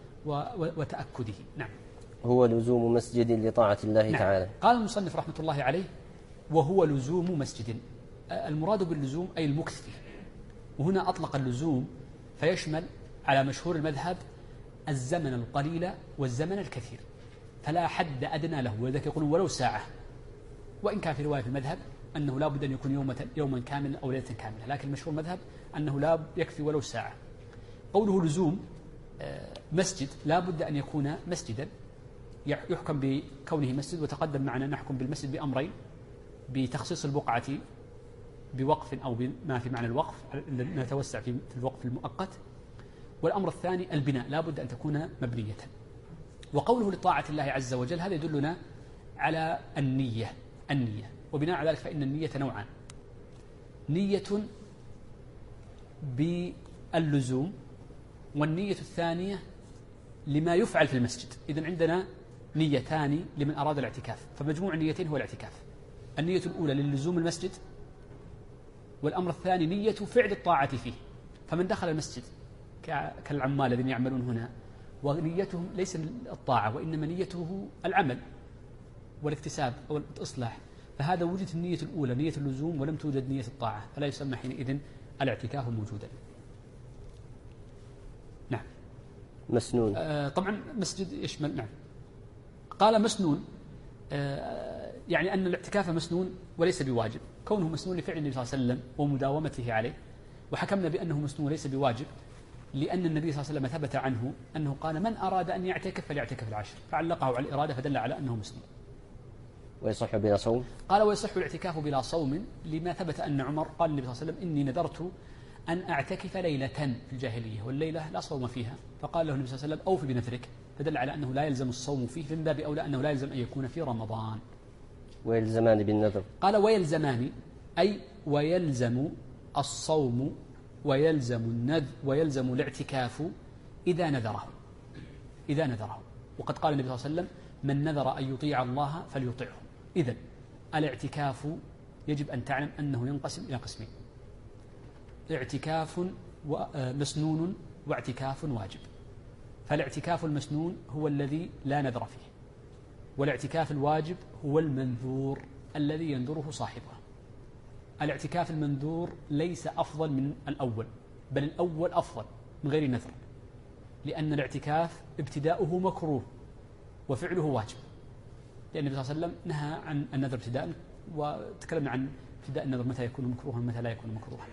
وتأكده. نعم. هو لزوم مسجد لطاعة الله نعم. تعالى. قال المصنف رحمة الله عليه: وهو لزوم مسجد. المراد باللزوم أي المكث فيه، وهنا أطلق اللزوم فيشمل على مشهور المذهب الزمن القليل والزمن الكثير، فلا حد أدنى له، ولذلك يقولون ولو ساعة، وإن كان في رواية في المذهب أنه لا بد أن يكون يوما كاملا أو ليلة كاملة، لكن مشهور المذهب أنه لا يكفي ولو ساعة. قوله لزوم مسجد لا بد أن يكون مسجدا يحكم بكونه مسجد، وتقدم معنا نحكم بالمسجد بأمرين: بتخصيص البقعة بوقف أو بما في معنى الوقف، نتوسع في الوقف المؤقت، والأمر الثاني البناء، لا بد أن تكون مبنية. وقوله لطاعة الله عز وجل هذا يدلنا على النية، وبناء على ذلك فإن النية نوعان: نية باللزوم، والنية الثانية لما يفعل في المسجد. إذن عندنا نيتان لمن أراد الاعتكاف، فمجموع النيتين هو الاعتكاف. النية الأولى للزوم المسجد، والأمر الثاني نية فعل الطاعة فيه. فمن دخل المسجد كالعمال الذين يعملون هنا ونيتهم ليس الطاعة وإنما نيته العمل والاكتساب أو الإصلاح، فهذا وجدت النية الأولى نية اللزوم ولم توجد نية الطاعة، فلا يسمى حينئذ الاعتكاف موجودا. نعم. مسنون. طبعا مسجد يشمل. نعم. قال مسنون، يعني أن الاعتكاف مسنون وليس بواجب، كونه مسنون لفعل النبي صلى الله عليه وسلم ومداومته عليه، وحكمنا بأنه مسنون ليس بواجب لأن النبي صلى الله عليه وسلم ثبت عنه أنه قال: من أراد أن يعتكف فليعتكف العشر، فعلقه على الإرادة فدل على أنه مسنون. ويصح بلا صوم؟ قال: ويصح الاعتكاف بلا صوم، لما ثبت أن عمر قال للنبي صلى الله عليه وسلم: إني نذرت أن أعتكف ليلة في الجاهلية والليلة لا صوم فيها، فقال له النبي صلى الله عليه وسلم: أوفي بنذرك، فدل على أنه لا يلزم الصوم فيه، فمن باب أولى أنه لا يلزم أن يكون في رمضان. ويلزمان بالنذر. قال: ويلزمان أي ويلزم الصوم ويلزم النذر ويلزم الاعتكاف إذا نذره. وقد قال النبي صلى الله عليه وسلم: من نذر أن يطيع الله فليطيعه. إذن الاعتكاف يجب أن تعلم أنه ينقسم إلى قسمين: اعتكاف مسنون واعتكاف واجب. فالاعتكاف المسنون هو الذي لا نذر فيه، والاعتكاف الواجب هو المنذور الذي ينذره صاحبه. الاعتكاف المنذور ليس أفضل من الأول، بل الأول أفضل من غير نذر، لأن الاعتكاف ابتداؤه مكروه وفعله واجب، لأن النبي صلى الله عليه وسلم نهى عن النذر ابتداء، وتكلمنا عن ابتداء النذر متى يكون مكروها ومتى لا يكون مكروها.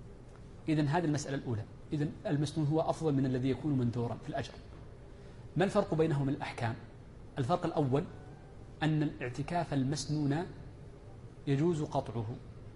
إذن هذه المسألة الأولى. إذن المسنون هو أفضل من الذي يكون منذورا في الأجر. ما الفرق بينهم الأحكام؟ الفرق الأول أن الاعتكاف المسنون يجوز قطعه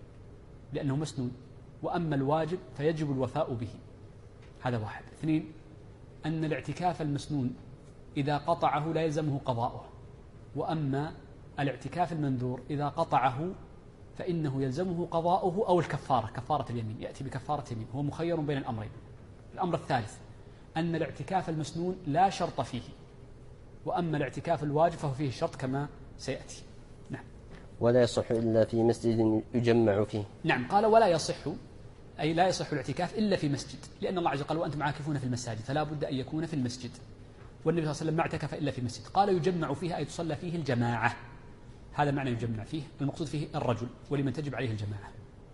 لأنه مسنون، وأما الواجب فيجب الوفاء به. هذا واحد. اثنين، أن الاعتكاف المسنون إذا قطعه لا يلزمه قضاؤه، وأما الاعتكاف المنذور إذا قطعه فإنه يلزمه قضاؤه أو الكفارة، كفارة اليمين، يأتي بكفارة يمين، هو مخير بين الأمرين. الأمر الثالث أن الاعتكاف المسنون لا شرط فيه، وأما الاعتكاف الواجب فهو فيه شرط كما سيأتي. نعم. ولا يصح إلا في مسجد يجمع فيه. نعم، قال ولا يصح، أي لا يصح الاعتكاف إلا في مسجد، لأن الله عز وجل قال وأنتم عاكفون في المساجد، فلا بد أن يكون في المسجد، والنبي صلى الله عليه وسلم ما اعتكف إلا في مسجد. قال يجمع فيها أي تصلى فيه الجماعة، هذا معنى يجمع فيه، المقصود فيه الرجل ولمن تجب عليه الجماعة،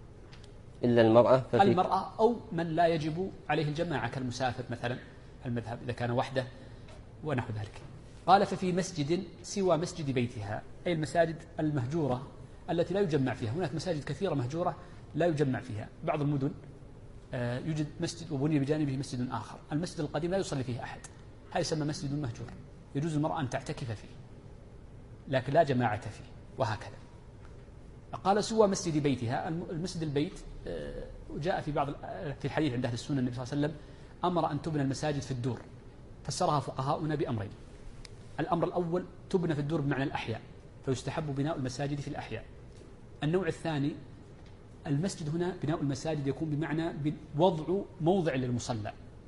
إلا المرأة المرأة أو من لا يجب عليه الجماعة كالمسافر مثلا، المذهب إذا كان وحده ونحو ذلك. قال ففي مسجد سوى مسجد بيتها، أي المساجد المهجورة التي لا يجمع فيها. هناك مساجد كثيرة مهجورة لا يجمع فيها. بعض المدن يوجد مسجد وبني بجانبه مسجد آخر، المسجد القديم لا يصلي فيه أحد، هذا يسمى مسجد مهجور، يجوز المرأة أن تعتكف فيه لكن لا جماعة فيه، وهكذا. قال سوى مسجد بيتها، المسجد البيت جاء في الحديث عند أهل السنة النبي صلى الله عليه وسلم أمر أن تبنى المساجد في الدور، فسرها فقهاؤنا بأمرين. الأمر الأول تبنى في الدور بمعنى الأحياء، فيستحب بناء المساجد في الأحياء. النوع الثاني المسجد هنا بناء المساجد يكون بمعنى وضع موضع للمصلى،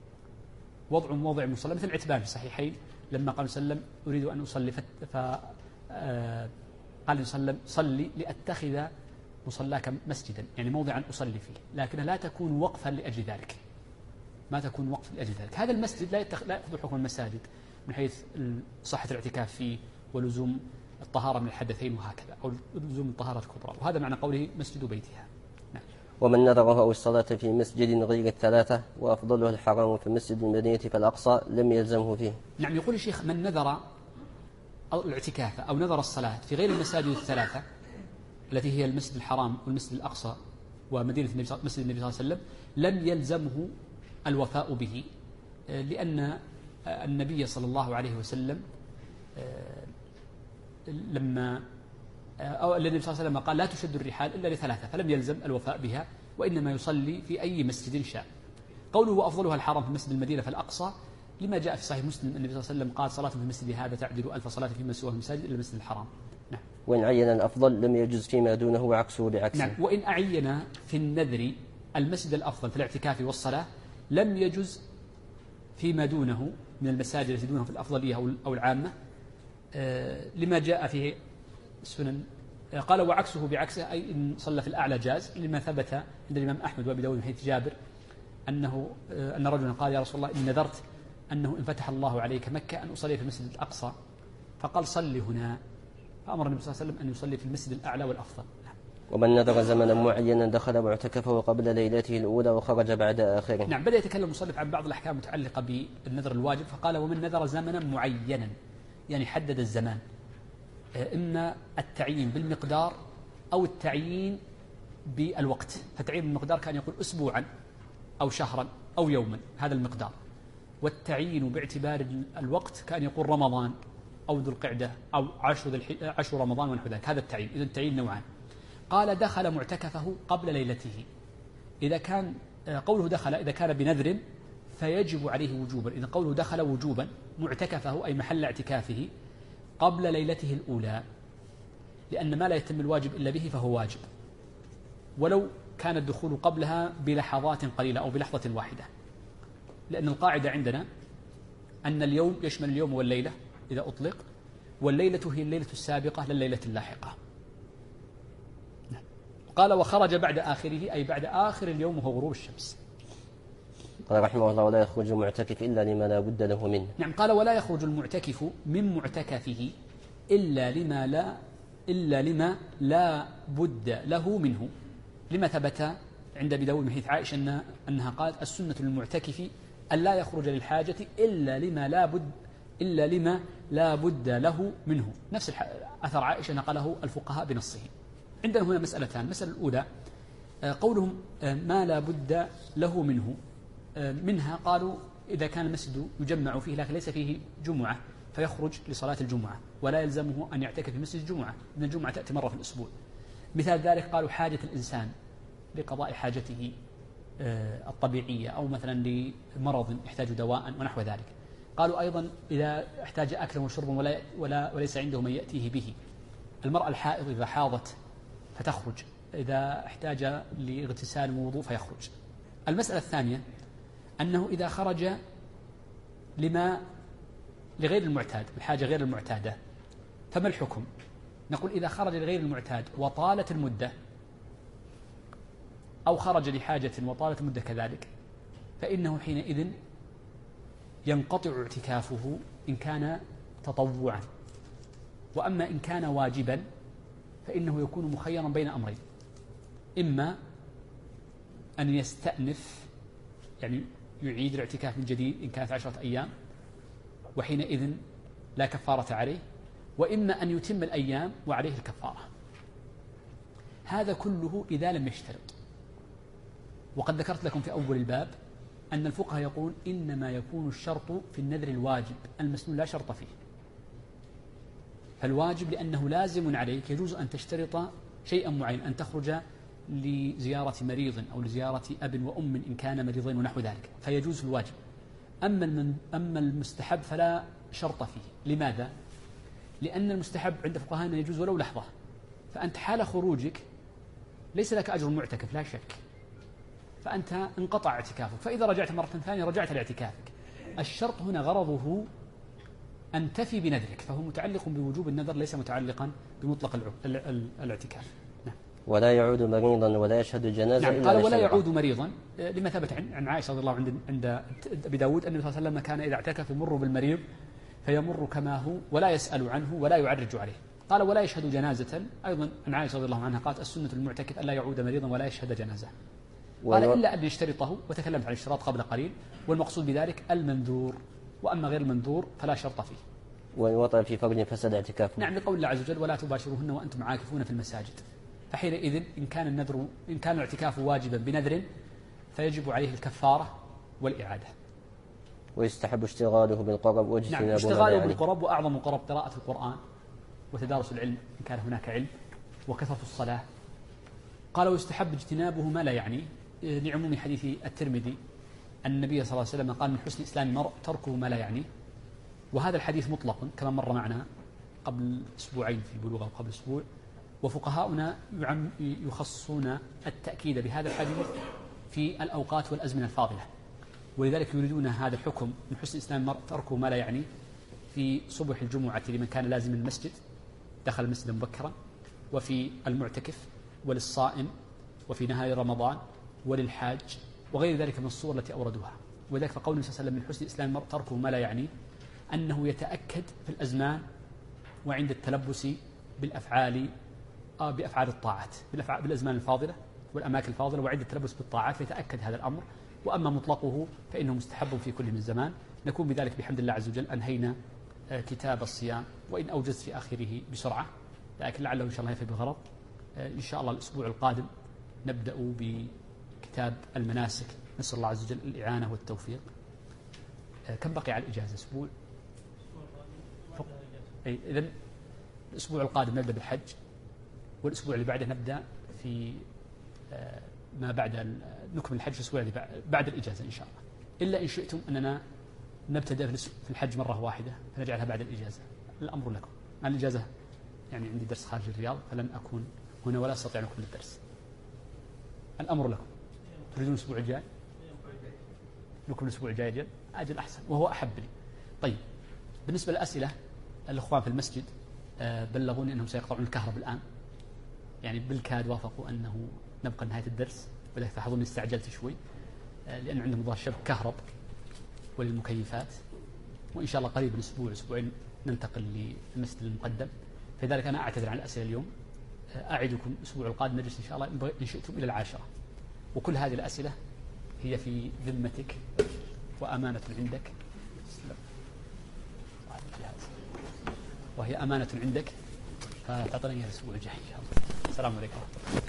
وضع موضع المصلى، مثل العتبان في الصحيحين لما قال صلى الله عليه وسلم أريد أن أصلي قال صلى الله عليه وسلم صلي لأتخذ مصلاك مسجدا، يعني موضعا أصلي فيه، لكنها لا تكون وقفا لأجل ذلك، ما تكون وقفا لأجل ذلك. هذا المسجد لا يأخذ حكم المساجد من حيث صحة الاعتكاف فيه ولزوم الطهارة من الحدثين وهكذا، أو لزوم الطهارة الكبرى، وهذا معنى قوله مسجد بيتها. نعم. ومن نذره أو الصلاة في مسجد غير الثلاثة وأفضلها الحرام في مسجد المدينة فالأقصى لم يلزمه فيه. نعم، يقول الشيخ من نذر الاعتكاف أو نذر الصلاة في غير المساجد الثلاثة التي هي المسجد الحرام والمسجد الأقصى ومدينة مسجد النبي صلى الله عليه وسلم لم يلزمه الوفاء به، لأن النبي صلى الله عليه وسلم لما النبي صلى الله عليه وسلم قال لا تشد الرحال إلا لثلاثة، فلم يلزم الوفاء بها، وإنما يصلي في أي مسجد شاء. قوله وأفضلها الحرام في مسجد المدينة فالأقصى لما جاء في صحيح مسلم النبي صلى الله عليه وسلم قال صلاة في المسجد هذا تعدل 1000 صلاة فيما سواه المساجد إلا المسجد الحرام. نعم. وإن عين الأفضل لم يجوز فيما دونه وعكسه بعكسه. نعم. وإن أعين في النذر المسجد الأفضل في الاعتكاف والصلاة لم يجوز فيما دونه من المساجد التي دونه في الأفضلية أو العامة، لما جاء في السنن. قال وعكسه بعكسه، أي إن صلى في الأعلى جاز، لما ثبت عند الإمام أحمد وأبي داود من حديث جابر أن رجلا قال يا رسول الله إن نذرت أنه إن فتح الله عليك مكة أن أصلي في المسجد الأقصى، فقال صلي هنا، فأمر النبي صلى الله عليه وسلم أن يصلي في المسجد الأعلى والأفضل. ومن نذر زمنا معينا دخل معتكفه قبل ليلته الأولى وخرج بعد آخره. نعم. بدأ يتكلم المصنف عن بعض الأحكام المتعلقة بالنذر الواجب، فقال ومن نذر زمنا معينا، يعني حدد الزمان، إما التعيين بالمقدار أو التعيين بالوقت. فالتعيين بالمقدار كان يقول أسبوعا أو شهرا أو يوما، هذا المقدار. والتعيين باعتبار الوقت كان يقول رمضان أو ذو القعدة أو 10 رمضان ونحو ذلك، هذا التعيين. إذا التعيين نوعان. قال دخل معتكفه قبل ليلته، إذا كان قوله دخل إذا كان بنذر فيجب عليه وجوبا، إذا قوله دخل وجوبا معتكفه أي محل اعتكافه قبل ليلته الأولى، لأن ما لا يتم الواجب إلا به فهو واجب، ولو كان الدخول قبلها بلحظات قليلة أو بلحظة واحدة، لأن القاعدة عندنا أن اليوم يشمل اليوم والليلة إذا أطلق، والليلة هي الليلة السابقة لليلة اللاحقة. قال وخرج بعد آخره أي بعد آخر اليوم وهو غروب الشمس. قال رحمه الله ولا يخرج المعتكف إلا لما لا بد له منه. نعم. قال ولا يخرج المعتكف من معتكفه إلا لما لا بد له منه، لما ثبت عند أبي داود من حديث عائشة أنها قالت السنة للمعتكف أن لا يخرج للحاجة إلا لما لا بد له منه. نفس أثر عائشة نقله الفقهاء بنصه. عندنا هنا مسألتان. المسألة الأولى قولهم ما لا بد له منه، منها قالوا إذا كان المسجد يجمع فيه لكن ليس فيه جمعة فيخرج لصلاة الجمعة ولا يلزمه أن يعتكف في مسجد الجمعة، إن الجمعة تأتي مرة في الأسبوع. مثال ذلك قالوا حاجة الإنسان لقضاء حاجته الطبيعية أو مثلا لمرض يحتاج دواء ونحو ذلك. قالوا أيضا إذا احتاج أكلا وشربا وليس عنده من يأتيه به. المرأة الحائض إذا حاضت فتخرج، إذا احتاج لاغتسال ووضوء فيخرج. المسألة الثانية أنه إذا خرج لغير المعتاد، الحاجة غير المعتادة، فما الحكم؟ نقول إذا خرج لغير المعتاد وطالت المدة، أو خرج لحاجة وطالت المدة كذلك، فإنه حينئذ ينقطع اعتكافه إن كان تطوعا. وأما إن كان واجبا فإنه يكون مخيرا بين أمرين: إما أن يستأنف يعني يعيد الاعتكاف من جديد إن كانت 10 أيام وحينئذ لا كفارة عليه، وإما أن يتم الأيام وعليه الكفارة. هذا كله إذا لم يشترط. وقد ذكرت لكم في أول الباب أن الفقهاء يقول إنما يكون الشرط في النذر الواجب، المسنون لا شرط فيه. فالواجب لأنه لازم عليك يجوز أن تشترط شيئا معين، أن تخرج لزيارة مريض أو لزيارة أب وأم إن كان مريضين ونحو ذلك، فيجوز الواجب. أما المستحب فلا شرط فيه. لماذا؟ لأن المستحب عند فقهاءنا يجوز ولو لحظة، فأنت حال خروجك ليس لك أجر معتكف لا شك، فأنت انقطع اعتكافك، فإذا رجعت مرة ثانية رجعت لاعتكافك. الشرط هنا غرضه أن تفي بنذرك، فهو متعلق بوجوب النذر ليس متعلقا بمطلق الاعتكاف. نعم. ولا يعود مريضا ولا يشهد جنازة. نعم. قال ولا يعود مريضا لما ثبت عن عائشة رضي الله عنها عند أبي داود أن النبي صلى الله عليه وسلم كان إذا اعتكف يمر بالمريض فيمر كما هو ولا يسأل عنه ولا يعرج عليه. قال ولا يشهد جنازة أيضا عن عائشة رضي الله عنها قالت السنة المعتكف ألا يعود مريضا ولا يشهد جنازة. قال إلا أن يشترطه، وتكلمت عن الاشتراط قبل قليل، والمقصود بذلك المنذور، وأما غير المنذور فلا شرط فيه. وإن وطئ في فرج فسد اعتكافه. نعم، لقول الله عز وجل ولا تباشروهن وأنتم عاكفون في المساجد. فحينئذ إن كان الاعتكاف واجبا بنذر فيجب عليه الكفارة والإعادة. ويستحب اشتغاله بالقرب واجتنابه. نعم، اشتغاله بالقرب، وأعظم قرب قراءة القرآن وتدارس العلم إن كان هناك علم، وكثرة الصلاة. قال ويستحب اجتنابه ما لا يعني، لعموم حديث الترمذي أن النبي صلى الله عليه وسلم قال من حسن إسلام المرء تركه ما لا يعني. وهذا الحديث مطلق كما مر معنا قبل أسبوعين في البلوغ أو قبل أسبوع، وفقهاؤنا يخصصون التأكيد بهذا الحديث في الأوقات والأزمنة الفاضلة، ولذلك يريدون هذا الحكم من حسن إسلام المرء تركه ما لا يعني في صبح الجمعة لمن كان لازم المسجد دخل المسجد مبكرا، وفي المعتكف، وللصائم، وفي نهار رمضان، وللحاج، وغير ذلك من الصور التي أوردوها. وذلك فقول النبي صلى الله عليه وسلم من حسن إسلام المرء تركه ما لا يعني أنه يتأكد في الأزمان وعند التلبس بأفعال الطاعات، بالأزمان الفاضلة والأماكن الفاضلة، وعند التلبس بالطاعات فيتأكد هذا الأمر. وأما مطلقه فإنه مستحب في كل من زمان. نكون بذلك بحمد الله عز وجل أنهينا كتاب الصيام، وإن أوجزت في آخره بسرعة، لكن لعله إن شاء الله يفي بغرض. إن شاء الله الأسبوع القادم نبدأ بكتاب المناسك، نسأل الله عز وجل الإعانة والتوفيق. كم بقي على الإجازة؟ أسبوع. إذن الأسبوع القادم نبدأ بالحج، والأسبوع اللي بعده نبدأ في ما بعد نكمل الحج الأسبوع اللي بعد الإجازة إن شاء الله، إلا إن شئتم أننا نبتدأ في الحج مرة واحدة فنجعلها بعد الإجازة. الأمر لكم. أنا الإجازة يعني عندي درس خارج الرياض فلن أكون هنا ولا أستطيع أن أكمل الدرس. الأمر لكم. تريدون الأسبوع الجاي؟ نكمل الأسبوع الجاي أجل أحسن وهو أحب لي. طيب، بالنسبة للأسئلة، الأخوان في المسجد بلغوني أنهم سيقطعون الكهرباء الآن، يعني بالكاد وافقوا أنه نبقى نهاية الدرس، ولذلك تلاحظون استعجلت شوي لأن عندهم ظاهر شبك كهرب وللمكيفات، وإن شاء الله قريب أسبوعين ننتقل للمسجد المقدم. فلذلك أنا أعتذر عن الأسئلة اليوم. أعدكم الأسبوع القادم نجلس إن شاء الله إن شئتم إلى 10، وكل هذه الأسئلة هي في ذمتك وأمانة عندك، وهي أمانة عندك، فتعطيني الأسبوع الجاي. السلام عليكم.